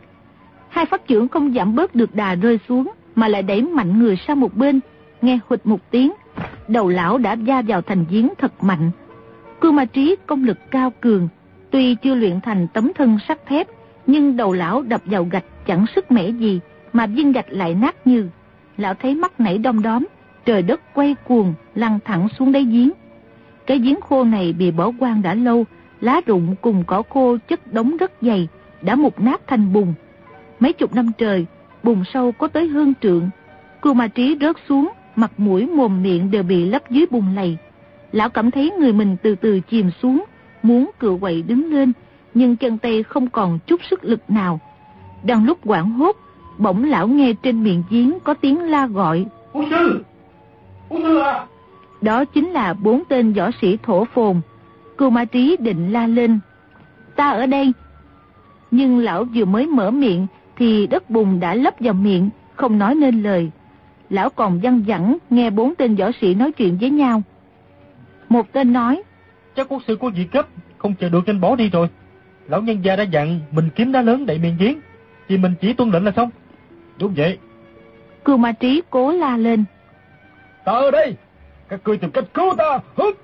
2 phát chưởng không giảm bớt được đà rơi xuống, mà lại đẩy mạnh người sang một bên. Nghe hụt một tiếng, đầu lão đã va vào thành giếng thật mạnh. Cưu Ma Trí công lực cao cường, tuy chưa luyện thành tấm thân sắt thép, nhưng đầu lão đập vào gạch chẳng sức mẻ gì, mà viên gạch lại nát như. Lão thấy mắt nảy đom đóm, trời đất quay cuồng, lăn thẳng xuống đáy giếng. Cái giếng khô này bị bỏ hoang đã lâu, lá rụng cùng cỏ khô chất đống rất dày, đã mục nát thành bùn. Mấy chục năm trời, bùn sâu có tới hơn trượng. Cưu Ma Trí rớt xuống, mặt mũi mồm miệng đều bị lấp dưới bùn lầy. Lão cảm thấy người mình từ từ chìm xuống, muốn cựa quậy đứng lên, nhưng chân tay không còn chút sức lực nào. Đang lúc hoảng hốt, bỗng lão nghe trên miệng giếng có tiếng la gọi: "Ú sư! Ú sư à!" Đó chính là 4 tên võ sĩ thổ phồn. Cưu Ma Trí định la lên: "Ta ở đây!" Nhưng lão vừa mới mở miệng thì đất bùn đã lấp vào miệng, không nói nên lời. Lão còn văng vẳng nghe 4 tên võ sĩ nói chuyện với nhau. Một tên nói: "Chắc quốc sư có việc gấp, không chờ được nên bỏ đi rồi. Lão nhân gia đã dặn mình kiếm đá lớn đậy miệng giếng, vì mình chỉ tuân lệnh là xong." "Đúng vậy." Cưu Ma Trí cố la lên: "Ta ở đây, các ngươi tìm cách cứu ta."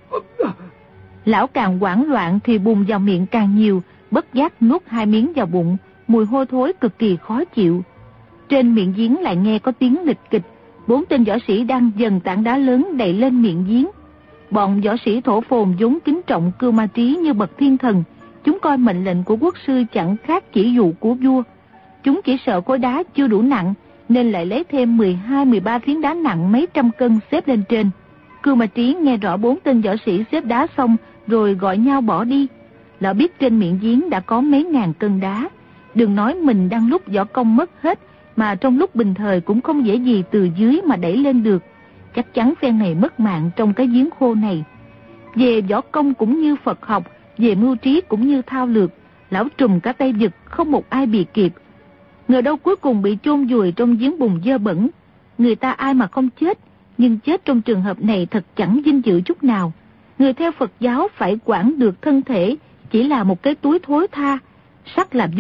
Lão càng hoảng loạn thì bùn vào miệng càng nhiều, bất giác nuốt 2 miếng vào bụng, mùi hôi thối cực kỳ khó chịu. Trên miệng giếng lại nghe có tiếng lịch kịch, 4 tên võ sĩ đang dần tảng đá lớn đậy lên miệng giếng. Bọn võ sĩ thổ phồn vốn kính trọng Cưu Ma Trí như bậc thiên thần, chúng coi mệnh lệnh của quốc sư chẳng khác chỉ dụ của vua. Chúng chỉ sợ khối đá chưa đủ nặng, nên lại lấy thêm 12-13 phiến đá nặng mấy trăm cân xếp lên trên. Cưu Ma Trí nghe rõ 4 tên võ sĩ xếp đá xong rồi gọi nhau bỏ đi. Lão biết trên miệng giếng đã có mấy ngàn cân đá. Đừng nói mình đang lúc võ công mất hết, mà trong lúc bình thời cũng không dễ gì từ dưới mà đẩy lên được. Chắc chắn phen này mất mạng trong cái giếng khô này. Về võ công cũng như Phật học, về mưu trí cũng như thao lược, lão trùm cả tay giật, không một ai bị kịp. Ngờ đâu cuối cùng bị chôn vùi trong giếng bùn dơ bẩn. Người ta ai mà không chết, nhưng chết trong trường hợp này thật chẳng vinh dự chút nào. Người theo Phật giáo phải quản được thân thể, chỉ là một cái túi thối tha. Sắc là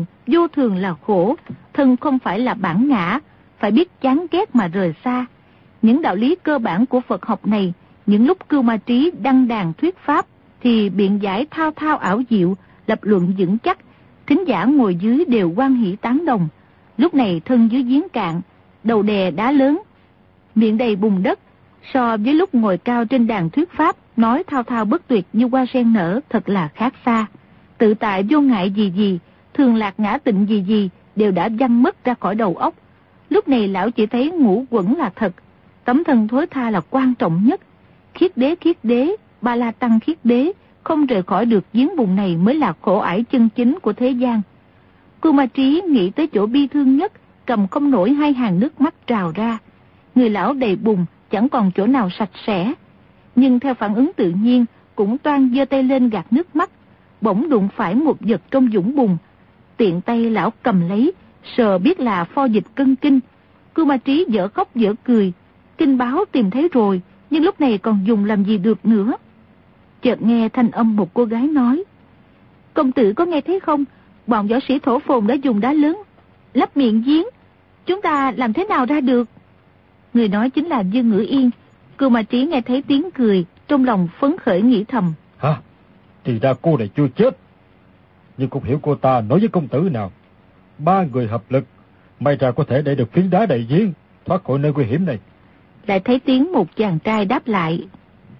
vô thường là khổ, thân không phải là bản ngã, phải biết chán ghét mà rời xa. Những đạo lý cơ bản của Phật học này, những lúc Cưu Ma Trí đăng đàn thuyết pháp thì biện giải thao thao ảo diệu, lập luận vững chắc, thính giả ngồi dưới đều hoan hỷ tán đồng. Lúc này thân dưới giếng cạn, đầu đè đá lớn, miệng đầy bùn đất, so với lúc ngồi cao trên đàn thuyết pháp, nói thao thao bất tuyệt như hoa sen nở thật là khác xa. Tự tại vô ngại gì, thường lạc ngã tịnh gì đều đã văng mất ra khỏi đầu óc. Lúc này lão chỉ thấy ngũ quẩn là thật, tấm thân thối tha là quan trọng nhất. Khiết đế, Ba La Tăng khiết đế, không rời khỏi được giếng bùn này mới là khổ ải chân chính của thế gian. Cưu Ma Trí nghĩ tới chỗ bi thương nhất, cầm không nổi 2 hàng nước mắt trào ra. Người lão đầy bùn, chẳng còn chỗ nào sạch sẽ. Nhưng theo phản ứng tự nhiên, cũng toan giơ tay lên gạt nước mắt. Bỗng đụng phải một vật trong dũng bùn. Tiện tay lão cầm lấy, sờ biết là pho dịch cân kinh. Cưu Ma Trí dở khóc dở cười. Kinh báo tìm thấy rồi, nhưng lúc này còn dùng làm gì được nữa. Chợt nghe thanh âm một cô gái nói: "Công tử có nghe thấy không? Bọn võ sĩ thổ phồn đã dùng đá lớn lấp miệng giếng. Chúng ta làm thế nào ra được?" Người nói chính là Dương Ngữ Yên. Cưu Ma Trí nghe thấy tiếng cười, trong lòng phấn khởi nghĩ thầm: "Hả? Thì ra cô này chưa chết. Nhưng không hiểu cô ta nói với công tử nào. 3 người hợp lực, may ra có thể để được phiến đá đầy giếng, thoát khỏi nơi nguy hiểm này." Lại thấy tiếng một chàng trai đáp lại: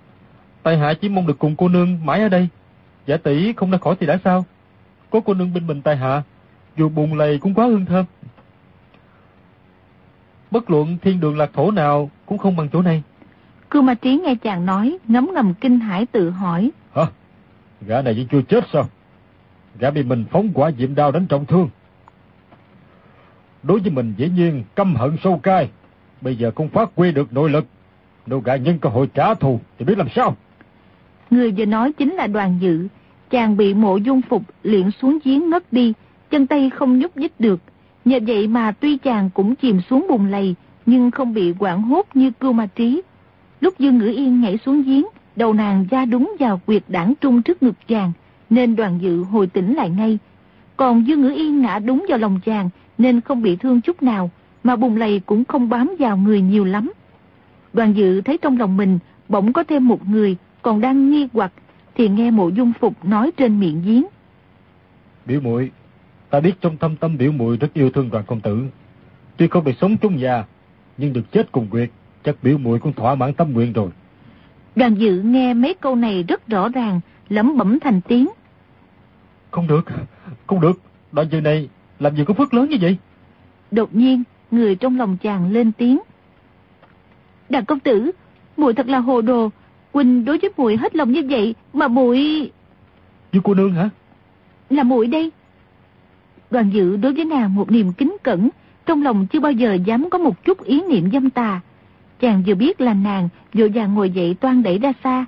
"Tại hạ chỉ mong được cùng cô nương mãi ở đây. Giả tỷ không ra khỏi thì đã sao? Có cô nương bên mình tại hạ, dù bùn lầy cũng quá hương thơm. Bất luận thiên đường lạc thổ nào cũng không bằng chỗ này." Cưu Ma Trí nghe chàng nói, ngấm ngầm kinh hãi tự hỏi: "Hả? Gã này vẫn chưa chết sao? Gã bị mình phóng quả diệm đao đánh trọng thương. Đối với mình dĩ nhiên căm hận sâu cay. Bây giờ không phát huy được nội lực, nếu gã nhân cơ hội trả thù thì biết làm sao?" Người vừa nói chính là Đoàn Dự. Chàng bị Mộ Dung Phục liệng xuống giếng ngất đi, chân tay không nhúc nhích được. Nhờ vậy mà tuy chàng cũng chìm xuống bùn lầy, nhưng không bị hoảng hốt như Cưu Ma Trí. Lúc Dương Ngữ Yên nhảy xuống giếng, đầu nàng da đúng vào quyệt đảng trung trước ngực chàng, nên Đoàn Dự hồi tỉnh lại ngay. Còn Dương Ngữ Yên ngã đúng vào lòng chàng, nên không bị thương chút nào, mà bùn lầy cũng không bám vào người nhiều lắm. Đoàn Dự thấy trong lòng mình bỗng có thêm một người còn đang nghi hoặc, thì nghe Mộ Dung Phục nói trên miệng giếng. Biểu muội, ta biết trong thâm tâm biểu muội rất yêu thương Đoàn công tử. Tuy không được sống chung nhà, nhưng được chết cùng Nguyệt, chắc biểu muội cũng thỏa mãn tâm nguyện rồi. Đoàn Dự nghe mấy câu này rất rõ ràng, lẩm bẩm thành tiếng. Không được, Đoàn Dự này làm gì có phước lớn như vậy? Đột nhiên, người trong lòng chàng lên tiếng. Đoàn công tử, muội thật là hồ đồ. Huynh đối với muội hết lòng như vậy mà muội... Như cô nương hả? Là muội đây. Đoàn Dự đối với nàng một niềm kính cẩn, trong lòng chưa bao giờ dám có một chút ý niệm dâm tà. Chàng vừa biết là nàng, vội vàng ngồi dậy toan đẩy ra xa.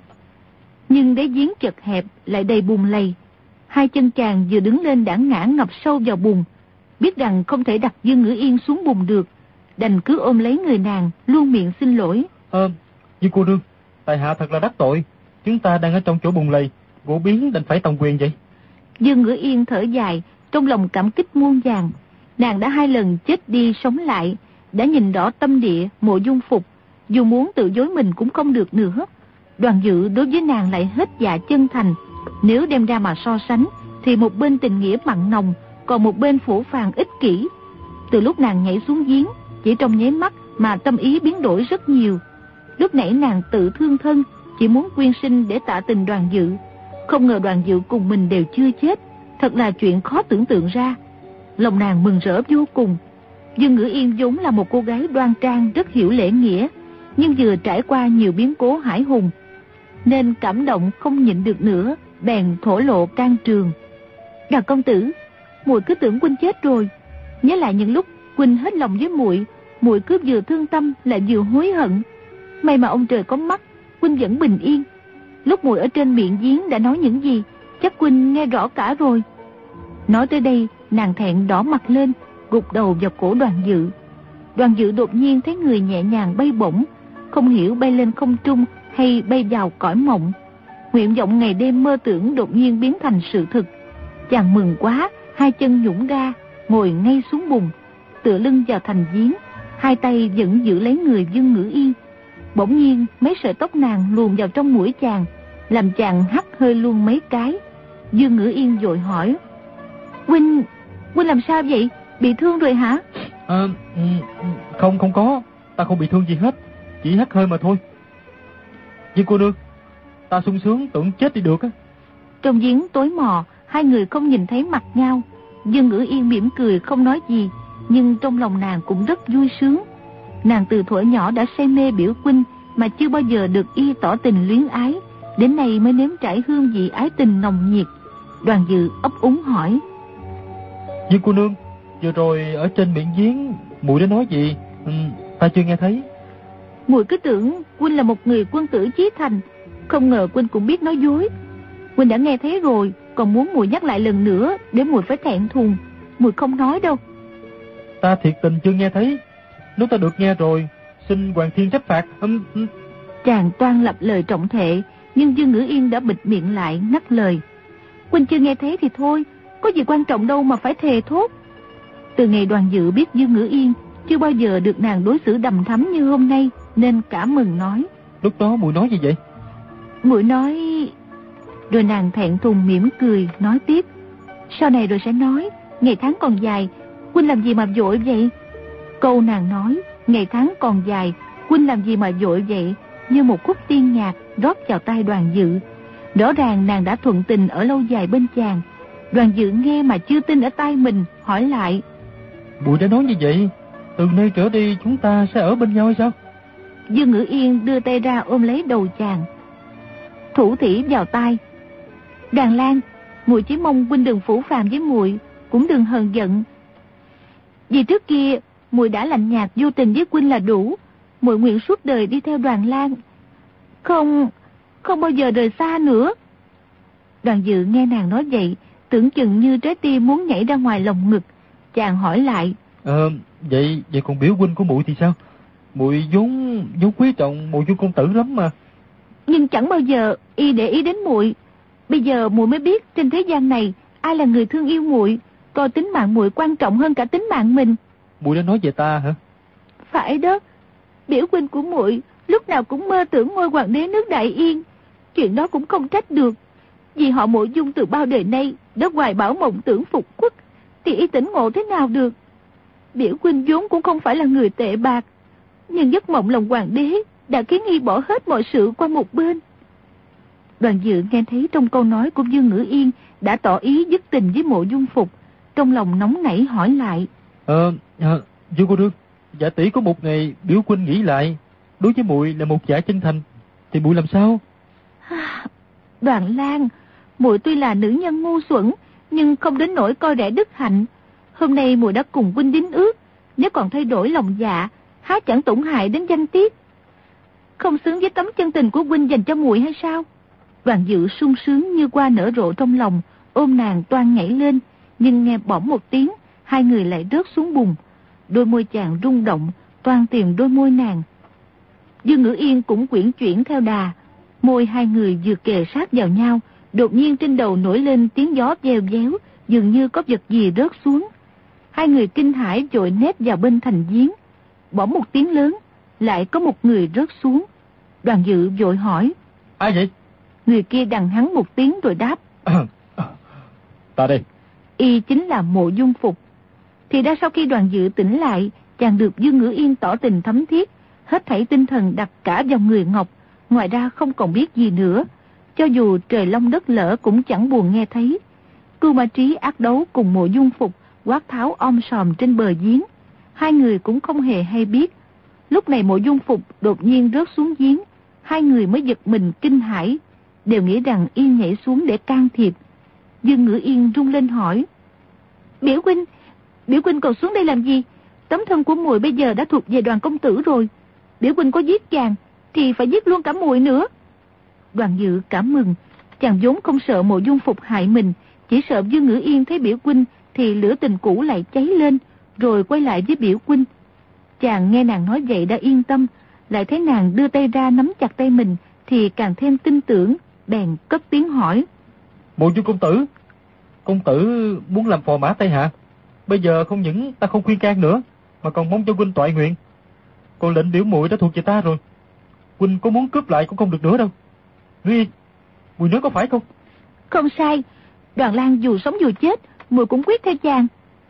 Nhưng đáy giếng chật hẹp lại đầy bùn lầy. Hai chân chàng vừa đứng lên đã ngã ngập sâu vào bùn. Biết rằng không thể đặt Dương Ngữ Yên xuống bùn được, đành cứ ôm lấy người nàng, luôn miệng xin lỗi. Như cô nương, tại hạ thật là đắc tội. Chúng ta đang ở trong chỗ bùn lầy, gỗ biến đành phải tòng quyền vậy. Dương Ngữ Yên thở dài, trong lòng cảm kích muôn vàn. Nàng đã 2 lần chết đi sống lại, đã nhìn rõ tâm địa Mộ Dung Phục, dù muốn tự dối mình cũng không được nữa. Đoàn Dự đối với nàng lại hết dạ chân thành. Nếu đem ra mà so sánh, thì một bên tình nghĩa mặn nồng, còn một bên phũ phàng ích kỷ. Từ lúc nàng nhảy xuống giếng, chỉ trong nháy mắt mà tâm ý biến đổi rất nhiều. Lúc nãy nàng tự thương thân, chỉ muốn quyên sinh để tạ tình Đoàn Dự. Không ngờ Đoàn Dự cùng mình đều chưa chết, thật là chuyện khó tưởng tượng ra. Lòng nàng mừng rỡ vô cùng. Dương Ngữ Yên vốn là một cô gái đoan trang, rất hiểu lễ nghĩa, nhưng vừa trải qua nhiều biến cố hãi hùng, nên cảm động không nhịn được nữa, bèn thổ lộ can trường. Đoàn công tử, muội cứ tưởng huynh chết rồi. Nhớ lại những lúc huynh hết lòng với muội, muội cứ vừa thương tâm lại vừa hối hận. May mà ông trời có mắt, huynh vẫn bình yên. Lúc muội ở trên miệng giếng đã nói những gì, chắc huynh nghe rõ cả rồi. Nói tới đây, nàng thẹn đỏ mặt lên, gục đầu vào cổ Đoàn Dự. Đoàn Dự đột nhiên thấy người nhẹ nhàng bay bổng, không hiểu bay lên không trung hay bay vào cõi mộng. Nguyện vọng ngày đêm mơ tưởng đột nhiên biến thành sự thực. Chàng mừng quá, 2 chân nhũn ra, ngồi ngay xuống bùn, tựa lưng vào thành giếng, 2 tay vẫn giữ lấy người Dương Ngữ Yên. Bỗng nhiên mấy sợi tóc nàng luồn vào trong mũi chàng, làm chàng hắt hơi luôn mấy cái. Dương Ngữ Yên vội hỏi: Huynh làm sao vậy? Bị thương rồi hả? Không có, ta không bị thương gì hết, chỉ hắt hơi mà thôi. Nhưng cô nương, ta sung sướng tưởng chết đi được á. Trong giếng tối mò, 2 người không nhìn thấy mặt nhau. Dương Ngữ Yên mỉm cười không nói gì, nhưng trong lòng nàng cũng rất vui sướng. Nàng từ thuở nhỏ đã say mê biểu huynh, mà chưa bao giờ được y tỏ tình luyến ái, đến nay mới nếm trải hương vị ái tình nồng nhiệt. Đoàn Dự ấp úng hỏi: Nhưng cô nương, vừa rồi ở trên miệng giếng muội đã nói gì? Ta chưa nghe thấy. Muội cứ tưởng huynh là một người quân tử chí thành, không ngờ huynh cũng biết nói dối. Huynh đã nghe thấy rồi, còn muốn muội nhắc lại lần nữa để muội phải thẹn thùng. Muội không nói đâu. Ta thiệt tình chưa nghe thấy. Nếu ta được nghe rồi, xin Hoàng Thiên trách phạt. Chàng toan lập lời trọng thệ, nhưng Dương Ngữ Yên đã bịt miệng lại ngắt lời: Huynh chưa nghe thấy thì thôi, có gì quan trọng đâu mà phải thề thốt. Từ ngày Đoàn Dự biết Dương Ngữ Yên chưa bao giờ được nàng đối xử đầm thắm như hôm nay, nên cả mừng nói: Lúc đó muội nói gì vậy? Muội nói... Rồi nàng thẹn thùng mỉm cười nói tiếp: Sau này rồi sẽ nói, ngày tháng còn dài, huynh làm gì mà vội vậy? Câu nàng nói ngày tháng còn dài, huynh làm gì mà vội vậy, như một khúc tiên nhạc rót vào tai Đoàn Dự. Rõ ràng nàng đã thuận tình ở lâu dài bên chàng. Đoàn Dự nghe mà chưa tin ở tai mình, hỏi lại: Muội đã nói như vậy, từ nay trở đi chúng ta sẽ ở bên nhau hay sao? Dương Ngữ Yên đưa tay ra ôm lấy đầu chàng, thủ thỉ vào tai: Đoàn Lang, muội chỉ mong huynh đừng phũ phàng với muội, cũng đừng hờn giận. Vì trước kia muội đã lạnh nhạt vô tình với huynh là đủ. Muội nguyện suốt đời đi theo Đoàn Lang, không bao giờ rời xa nữa. Đoàn Dự nghe nàng nói vậy, tưởng chừng như trái tim muốn nhảy ra ngoài lồng ngực. Chàng hỏi lại: Vậy còn biểu huynh của muội thì sao? Muội vốn quý trọng Mộ Dung công tử lắm mà. Nhưng chẳng bao giờ y để ý đến muội. Bây giờ muội mới biết trên thế gian này ai là người thương yêu muội, coi tính mạng muội quan trọng hơn cả tính mạng mình. Muội đã nói về ta hả? Phải đó. Biểu huynh của muội lúc nào cũng mơ tưởng ngôi hoàng đế nước Đại Yên. Chuyện đó cũng không trách được. Vì họ Mộ Dung từ bao đời nay đã hoài bão mộng tưởng phục quốc, thì y tỉnh ngộ thế nào được? Biểu huynh vốn cũng không phải là người tệ bạc, nhưng giấc mộng lòng hoàng đế đã khiến y bỏ hết mọi sự qua một bên. Đoàn Dự nghe thấy trong câu nói của Dương Ngữ Yên đã tỏ ý dứt tình với Mộ Dung Phục, trong lòng nóng nảy hỏi lại. Dương cô nương, dạ tỷ có một ngày biểu huynh nghĩ lại, đối với muội là một dạ chân thành, thì muội làm sao? Đoàn Lan, muội tuy là nữ nhân ngu xuẩn, nhưng không đến nỗi coi rẻ đức hạnh. Hôm nay muội đã cùng huynh đính ước, nếu còn thay đổi lòng dạ, há chẳng tổn hại đến danh tiết. Không xứng với tấm chân tình của huynh dành cho muội hay sao? Đoàn Dự sung sướng như hoa nở rộ trong lòng, ôm nàng toan nhảy lên, nhưng nghe bỗng một tiếng, hai người lại rớt xuống bùn. Đôi môi chàng rung động, toan tìm đôi môi nàng. Dương Ngữ Yên cũng quyển chuyển theo đà, môi hai người vừa kề sát vào nhau, đột nhiên trên đầu nổi lên tiếng gió veo véo, dường như có vật gì rớt xuống. Hai người kinh hãi vội nép vào bên thành giếng. Bỗng một tiếng lớn, lại có một người rớt xuống. Đoàn Dự vội hỏi: Ai vậy? Người kia đằng hắn một tiếng rồi đáp: Ta đây. Y chính là Mộ Dung Phục. Thì ra sau khi Đoàn Dự tỉnh lại, chàng được Dương Ngữ Yên tỏ tình thấm thiết, hết thảy tinh thần đặt cả vào người ngọc, ngoài ra không còn biết gì nữa. Cho dù trời long đất lở cũng chẳng buồn nghe thấy. Cưu Ma Trí ác đấu cùng Mộ Dung Phục quát tháo om sòm trên bờ giếng, hai người cũng không hề hay biết. Lúc này Mộ Dung Phục đột nhiên rớt xuống giếng, hai người mới giật mình kinh hãi, đều nghĩ rằng y nhảy xuống để can thiệp. Dương Ngữ Yên rung lên hỏi: Biểu huynh còn xuống đây làm gì? Tấm thân của muội bây giờ đã thuộc về Đoàn công tử rồi. Biểu huynh có giết chàng thì phải giết luôn cả muội nữa. Đoàn Dự cảm mừng, chàng vốn không sợ Mộ Dung Phục hại mình, chỉ sợ Dương Ngữ Yên thấy biểu huynh thì lửa tình cũ lại cháy lên, rồi quay lại với biểu huynh. Chàng nghe nàng nói vậy đã yên tâm, lại thấy nàng đưa tay ra nắm chặt tay mình thì càng thêm tin tưởng, bèn cất tiếng hỏi: Mộ Dung công tử muốn làm phò mã Tây Hạ, bây giờ không những ta không khuyên can nữa, mà còn mong cho huynh toại nguyện. Còn lệnh biểu muội đã thuộc về ta rồi, huynh có muốn cướp lại cũng không được nữa đâu. Ngươi, muội nói có phải không? Không sai, Đoàn Lan dù sống dù chết, muội cũng quyết theo chàng.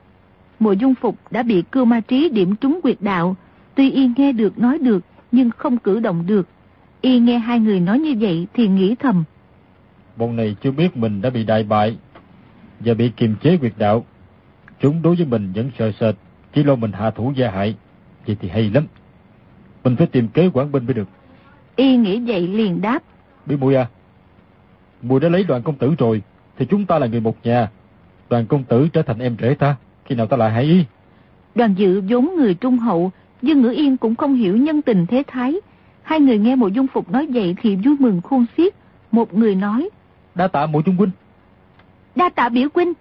Mộ Dung Phục đã bị Cưu Ma Trí điểm trúng huyệt đạo, tuy y nghe được nói được, nhưng không cử động được. Y nghe hai người nói như vậy thì nghĩ thầm: Bọn này chưa biết mình đã bị đại bại và bị kiềm chế huyệt đạo, chúng đối với mình vẫn sợ sệt, chỉ lo mình hạ thủ gia hại. Vậy thì hay lắm, mình phải tìm kế quản binh mới được. Y nghĩ vậy liền đáp: Biểu muội à, muội đã lấy Đoàn công tử rồi, thì chúng ta là người một nhà. Đoàn công tử trở thành em rể ta, khi nào ta lại hại y? Đoàn Dự vốn người trung hậu, Dương Ngữ Yên cũng không hiểu nhân tình thế thái. Hai người nghe Mộ Dung Phục nói vậy thì vui mừng khôn xiết. Một người nói: Đa tạ Mộ Dung huynh. Đa tạ biểu huynh.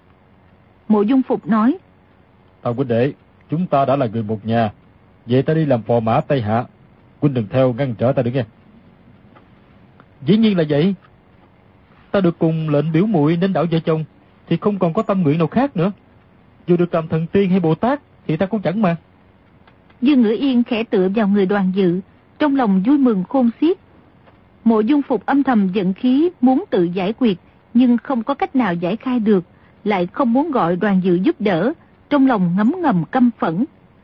Mộ Dung Phục nói: Thằng huynh đệ, chúng ta đã là người một nhà, vậy ta đi làm phò mã Tây Hạ, huynh đừng theo ngăn trở ta được nghe. Dĩ nhiên là vậy. Ta được cùng lệnh biểu muội đến đảo vợ chồng thì không còn có tâm nguyện nào khác nữa. Dù được làm thần tiên hay Bồ Tát thì ta cũng chẳng mà. Dương Ngữ Yên khẽ tựa vào người Đoàn Dự, trong lòng vui mừng khôn xiết. Mộ Dung Phục âm thầm giận khí muốn tự giải quyết, nhưng không có cách nào giải khai được, lại không muốn gọi Đoàn Dự giúp đỡ, trong lòng ngấm ngầm căm phẫn.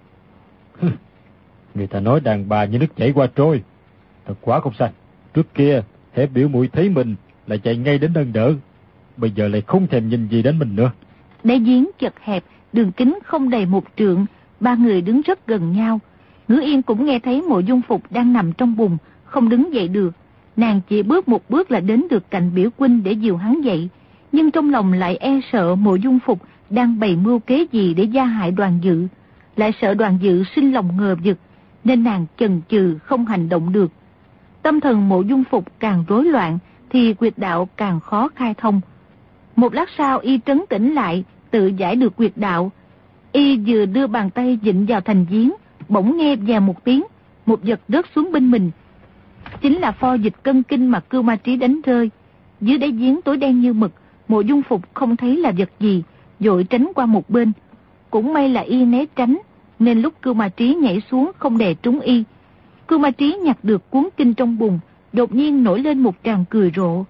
Người ta nói đàn bà như nước chảy qua trôi, thật quá không sai. Trước kia hễ biểu muội thấy mình là chạy ngay đến nâng đỡ, bây giờ lại không thèm nhìn gì đến mình nữa. Đáy giếng chật hẹp, đường kính không đầy 1 trượng, ba người đứng rất gần nhau. Ngữ Yên cũng nghe thấy Mộ Dung Phục đang nằm trong bùn, không đứng dậy được. Nàng chỉ bước một bước là đến được cạnh biểu huynh để dìu hắn dậy, nhưng trong lòng lại e sợ Mộ Dung Phục đang bày mưu kế gì để gia hại Đoàn Dự, lại sợ Đoàn Dự sinh lòng ngờ vực, nên nàng chần chừ không hành động được. Tâm thần Mộ Dung Phục càng rối loạn thì huyệt đạo càng khó khai thông. Một lát sau y trấn tĩnh lại, tự giải được huyệt đạo. Y vừa đưa bàn tay vịn vào thành giếng, bỗng nghe vèo một tiếng, một vật rớt xuống bên mình. Chính là pho dịch cân kinh mà Cưu Ma Trí đánh rơi. Dưới đáy giếng tối đen như mực, Mộ Dung Phục không thấy là vật gì, vội tránh qua một bên. Cũng may là y né tránh, nên lúc Cưu Ma Trí nhảy xuống không đè trúng y. Cưu Ma Trí nhặt được cuốn kinh trong bùn, đột nhiên nổi lên một tràng cười rộ.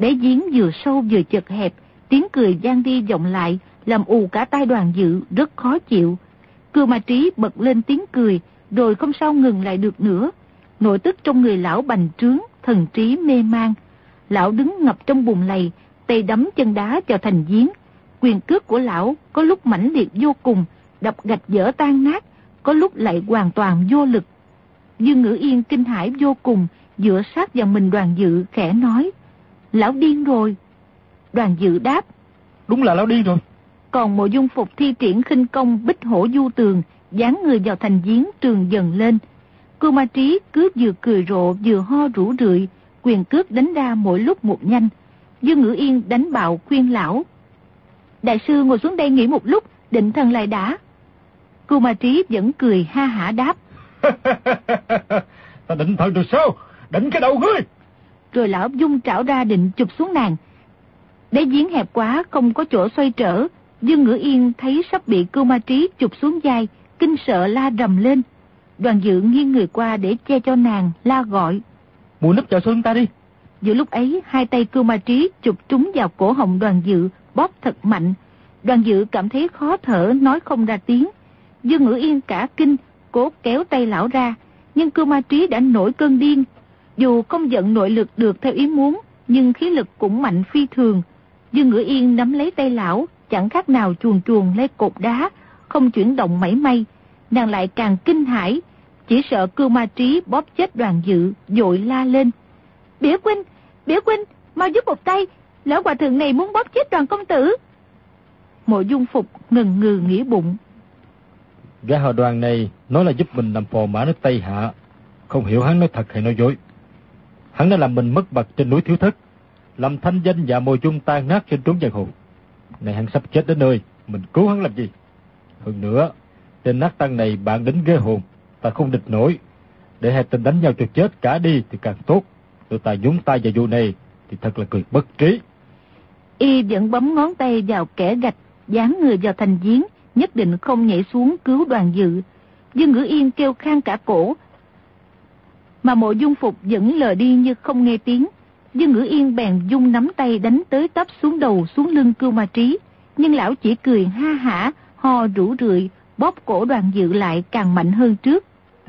Đáy giếng vừa sâu vừa chật hẹp, tiếng cười vang đi vọng lại, làm ù cả tai Đoàn Dự, rất khó chịu. Cưu Ma Trí bật lên tiếng cười, rồi không sao ngừng lại được nữa. Nội tức trong người lão bành trướng, thần trí mê man. Lão đứng ngập trong bùn lầy, tay đấm chân đá vào thành giếng. Quyền cước của lão có lúc mãnh liệt vô cùng, đập gạch vỡ tan nát, có lúc lại hoàn toàn vô lực. Dương Ngữ Yên kinh hãi vô cùng, dựa sát vào mình Đoàn Dự khẽ nói: "Lão điên rồi." Đoàn Dự đáp: "Đúng là lão điên rồi." Còn Mộ Dung Phục thi triển khinh công Bích Hổ Du Tường, dán người vào thành giếng trường dần lên. Cưu Ma Trí cứ vừa cười rộ vừa ho rũ rượi, quyền cước đánh ra mỗi lúc một nhanh. Dương Ngữ Yên đánh bạo khuyên lão: "Đại sư ngồi xuống đây nghỉ một lúc, định thần lại đã." Cưu Ma Trí vẫn cười ha hả đáp: "Ta định thần rồi sao? Định cái đầu ngươi." Rồi lão dung trảo ra định chụp xuống nàng. Đáy giếng hẹp quá, không có chỗ xoay trở. Dương Ngữ Yên thấy sắp bị Cưu Ma Trí chụp xuống vai, kinh sợ la rầm lên. Đoàn Dự nghiêng người qua để che cho nàng, la gọi: "Mùa núp vào sơn ta đi." Giữa lúc ấy, hai tay Cưu Ma Trí chụp trúng vào cổ họng Đoàn Dự, bóp thật mạnh. Đoàn Dự cảm thấy khó thở, nói không ra tiếng. Dương Ngữ Yên cả kinh, cố kéo tay lão ra, nhưng Cưu Ma Trí đã nổi cơn điên. Dù không vận nội lực được theo ý muốn, nhưng khí lực cũng mạnh phi thường. Dương Ngữ Yên nắm lấy tay lão, chẳng khác nào chuồn chuồn lấy cột đá, không chuyển động mảy may. Nàng lại càng kinh hãi, chỉ sợ Cưu Ma Trí bóp chết Đoàn Dự, vội la lên: Biểu huynh, mau giúp một tay, lão hòa thượng này muốn bóp chết Đoàn công tử." Mộ Dung Phục ngần ngừ nghĩ bụng: Gã họ Đoàn này nói là giúp mình làm phò mã nước Tây Hạ, không hiểu hắn nói thật hay nói dối. Hắn đã làm mình mất bật trên núi Thiếu Thất, làm thanh danh và Mộ Dung tan nát trên trốn giang hồ. Này hắn sắp chết đến nơi, mình cứu hắn làm gì? Hơn nữa, tên nát tăng này bạn đến ghê hồn, ta không địch nổi. Để hai tên đánh nhau cho chết cả đi thì càng tốt. Tụi ta nhúng tay vào vụ này thì thật là cười bất trí. Y vẫn bấm ngón tay vào kẽ gạch, dán người vào thành giếng, nhất định không nhảy xuống cứu Đoàn Dự. Dương Ngữ Yên kêu khan cả cổ, mà Mộ Dung Phục vẫn lờ đi như không nghe tiếng. Dương Ngữ Yên bèn dung nắm tay đánh tới tấp xuống đầu xuống lưng Cưu Ma Trí, nhưng lão chỉ cười ha hả, ho rũ rượi, bóp cổ Đoàn Dự lại càng mạnh hơn trước.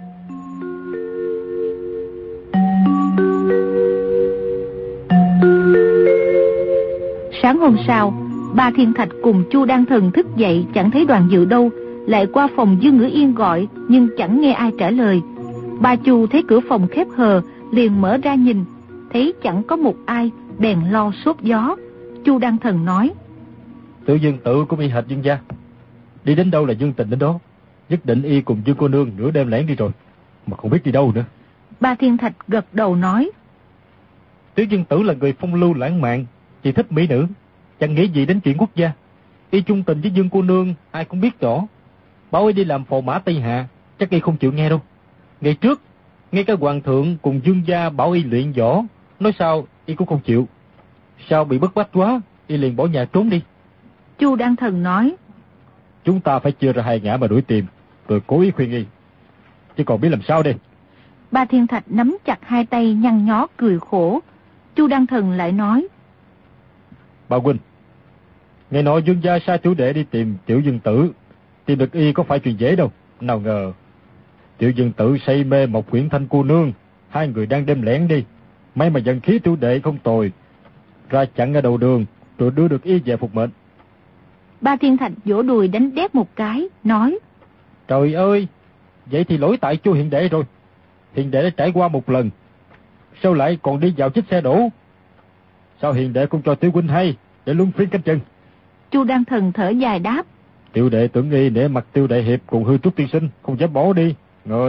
Sáng hôm sau, Ba Thiên Thạch cùng Chu Đan Thần thức dậy chẳng thấy Đoàn Dự đâu, lại qua phòng Dương Ngữ Yên gọi nhưng chẳng nghe ai trả lời. Ba Chu thấy cửa phòng khép hờ, liền mở ra nhìn, thấy chẳng có một ai, bèn lo sốt gió. Chu Đan Thần nói: "Tự Dương Tự cũng y hệt Dương gia, đi đến đâu là Dương Tình đến đó, nhất định y cùng Dương cô nương nửa đêm lẻn đi rồi, mà không biết đi đâu nữa." Ba Thiên Thạch gật đầu nói: "Tiểu Dương Tử là người phong lưu lãng mạn, chỉ thích mỹ nữ, chẳng nghĩ gì đến chuyện quốc gia. Y chung tình với Dương cô nương ai cũng biết rõ. Bảo y đi làm phò mã Tây Hạ, chắc y không chịu nghe đâu. Ngày trước, ngay cả hoàng thượng cùng Dương gia bảo y luyện võ, nói sao y cũng không chịu. Sao bị bức bách quá, y liền bỏ nhà trốn đi." Chu Đan Thần nói: "Chúng ta phải chia ra hai ngã mà đuổi tìm, rồi cố ý khuyên y, chứ còn biết làm sao đây." Ba Thiên Thạch nắm chặt hai tay nhăn nhó cười khổ. Chu Đan Thần lại nói: "Bà huynh, nghe nói Dương gia sai tiểu đệ đi tìm Tiểu Dương Tử, tìm được y có phải chuyện dễ đâu. Nào ngờ Tiểu Dương Tử say mê Mộc Quyển Thanh cô nương, hai người đang đêm lẻn đi, may mà vận khí tiểu đệ không tồi, ra chặn ở đầu đường rồi đưa được y về phục mệnh." Ba Thiên Thạch vỗ đùi đánh đét một cái, nói: "Trời ơi, vậy thì lỗi tại Chu hiền đệ rồi. Hiền đệ đã trải qua một lần, sao lại còn đi vào chiếc xe đổ? Sao hiền đệ không cho tiểu huynh hay để luân phiên canh chừng?" Chu Đan Thần thở dài đáp: "Tiểu đệ tưởng y để mặt Tiêu đại hiệp cùng Hư Trúc tiên sinh không dám bỏ đi, ngờ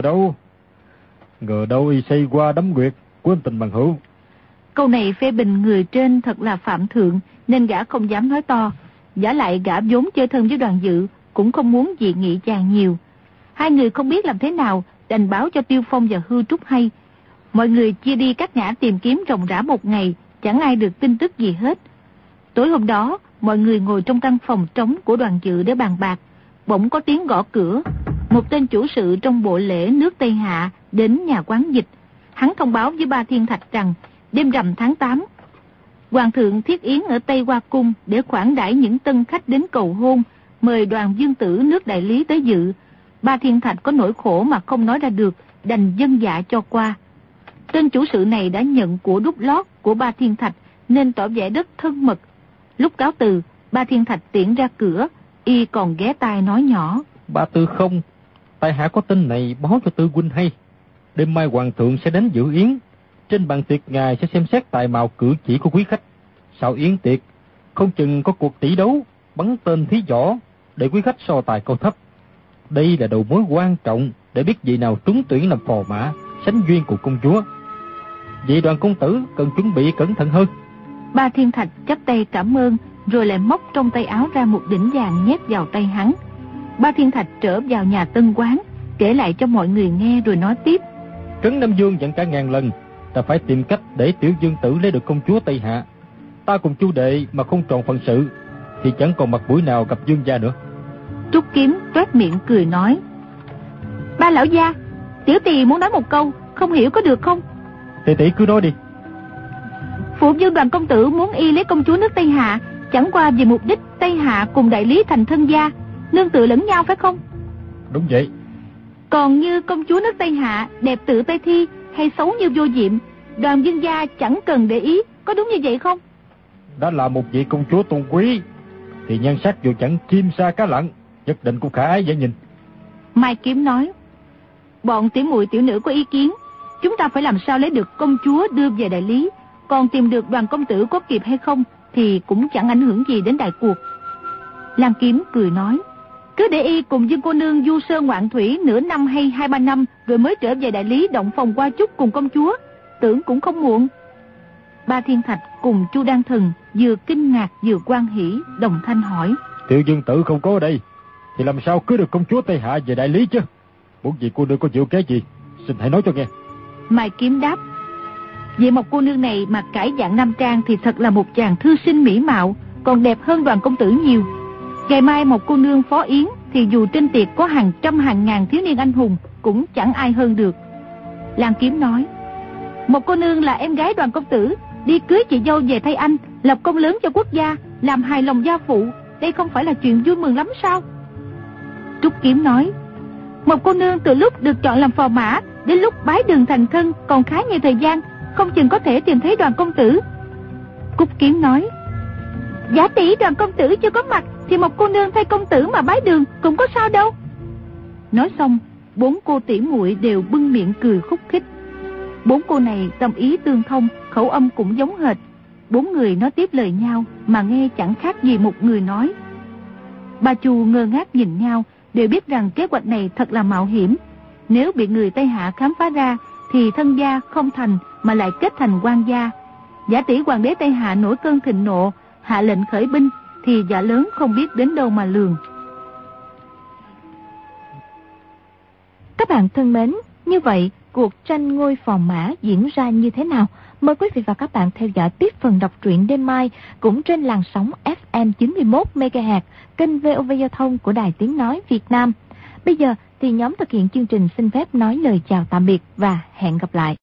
đâu y xây qua đấm nguyệt, quên tình bằng hữu." Câu này phê bình người trên thật là phạm thượng, nên gã không dám nói to. Giả lại gã vốn chơi thân với Đoàn Dự, cũng không muốn dị nghị chàng nhiều. Hai người không biết làm thế nào, đành báo cho Tiêu Phong và Hư Trúc hay. Mọi người chia đi các ngã tìm kiếm ròng rã một ngày, chẳng ai được tin tức gì hết. Tối hôm đó, mọi người ngồi trong căn phòng trống của Đoàn Dự để bàn bạc. Bỗng có tiếng gõ cửa. Một tên chủ sự trong bộ lễ nước Tây Hạ đến nhà quán dịch. Hắn thông báo với Ba Thiên Thạch rằng đêm rằm tháng 8, Hoàng thượng thiết yến ở Tây Hoa Cung để khoản đãi những tân khách đến cầu hôn, mời Đoàn Dương Tử nước đại lý tới dự. Ba Thiên Thạch có nỗi khổ mà không nói ra được, đành dân dạ cho qua. Tên chủ sự này đã nhận của đút lót của Ba Thiên Thạch nên tỏ vẻ rất thân mật. Lúc cáo từ, Ba Thiên Thạch tiễn ra cửa, y còn ghé tai nói nhỏ: Ba Tư không, tại hạ có tin này báo cho Tư huynh hay. Đêm mai hoàng thượng sẽ đến dự yến. Trên bàn tiệc ngài sẽ xem xét tài mạo cử chỉ của quý khách. Sau yến tiệc, không chừng có cuộc tỷ đấu, bắn tên thí võ để quý khách so tài cao thấp. Đây là đầu mối quan trọng để biết vị nào trúng tuyển làm phò mã, sánh duyên của công chúa. Vị Đoàn công tử cần chuẩn bị cẩn thận hơn. Ba Thiên Thạch chắp tay cảm ơn, rồi lại móc trong tay áo ra một đỉnh vàng nhét vào tay hắn. Ba Thiên Thạch trở vào nhà tân quán, kể lại cho mọi người nghe rồi nói tiếp: Trấn Nam Dương dặn cả ngàn lần, ta phải tìm cách để Tiểu Dương Tử lấy được công chúa Tây Hạ. Ta cùng Chu đệ mà không tròn phận sự thì chẳng còn mặt mũi nào gặp Dương gia nữa. Trúc Kiếm toét miệng cười nói: Ba lão gia, tiểu tỳ muốn nói một câu, không hiểu có được không? Tỷ cứ nói đi. Phụ vương Đoàn công tử muốn y lấy công chúa nước Tây Hạ, chẳng qua vì mục đích Tây Hạ cùng đại lý thành thân gia, nương tựa lẫn nhau phải không? Đúng vậy. Còn như công chúa nước Tây Hạ đẹp tự Tây Thi hay xấu như Vô Diệm, Đoàn Dương gia chẳng cần để ý, có đúng như vậy không? Đã là một vị công chúa tôn quý thì nhan sắc dù chẳng chim sa cá lặn, nhất định cũng khả ái dễ nhìn. Mai Kiếm nói: Bọn tiểu muội tiểu nữ có ý kiến, chúng ta phải làm sao lấy được công chúa đưa về đại lý, còn tìm được Đoàn công tử có kịp hay không thì cũng chẳng ảnh hưởng gì đến đại cuộc. Lan Kiếm cười nói: Cứ để y cùng Dương cô nương du sơn ngoạn thủy nửa năm hay 2-3 năm rồi mới trở về đại lý động phòng qua chút cùng công chúa, tưởng cũng không muộn. Ba Thiên Thạch cùng Chu Đan Thần vừa kinh ngạc vừa hoan hỉ, đồng thanh hỏi: Tiểu Dương Tử không có ở đây thì làm sao cưới được công chúa Tây Hạ về đại lý chứ? Muốn gì cô nương có chịu cái gì, xin hãy nói cho nghe. Mai Kiếm đáp: Vậy một cô nương này mà cải dạng nam trang thì thật là một chàng thư sinh mỹ mạo, còn đẹp hơn Đoàn công tử nhiều. Ngày mai một cô nương phó yến thì dù trên tiệc có hàng trăm hàng ngàn thiếu niên anh hùng cũng chẳng ai hơn được. Lan Kiếm nói: Một cô nương là em gái Đoàn công tử, đi cưới chị dâu về thay anh, lập công lớn cho quốc gia, làm hài lòng gia phụ, đây không phải là chuyện vui mừng lắm sao? Trúc Kiếm nói: Một cô nương từ lúc được chọn làm phò mã đến lúc bái đường thành thân còn khá nhiều thời gian, không chừng có thể tìm thấy Đoàn công tử. Cúc Kiếm nói: Giả tỷ Đoàn công tử chưa có mặt thì một cô nương thay công tử mà bái đường cũng có sao đâu. Nói xong, 4 cô tỷ muội đều bưng miệng cười khúc khích. 4 cô này tâm ý tương thông, khẩu âm cũng giống hệt. 4 người nói tiếp lời nhau mà nghe chẳng khác gì một người nói. Ba Chu ngơ ngác nhìn nhau, đều biết rằng kế hoạch này thật là mạo hiểm. Nếu bị người Tây Hạ khám phá ra thì thân gia không thành mà lại kết thành quan gia. Giả tỷ hoàng đế Tây Hạ nổi cơn thịnh nộ, hạ lệnh khởi binh thì dạ lớn không biết đến đâu mà lường. Các bạn thân mến, như vậy cuộc tranh ngôi phò mã diễn ra như thế nào? Mời quý vị và các bạn theo dõi tiếp phần đọc truyện đêm mai cũng trên làn sóng FM 91 MHz kênh VOV Giao thông của Đài Tiếng nói Việt Nam. Bây giờ thì nhóm thực hiện chương trình xin phép nói lời chào tạm biệt và hẹn gặp lại.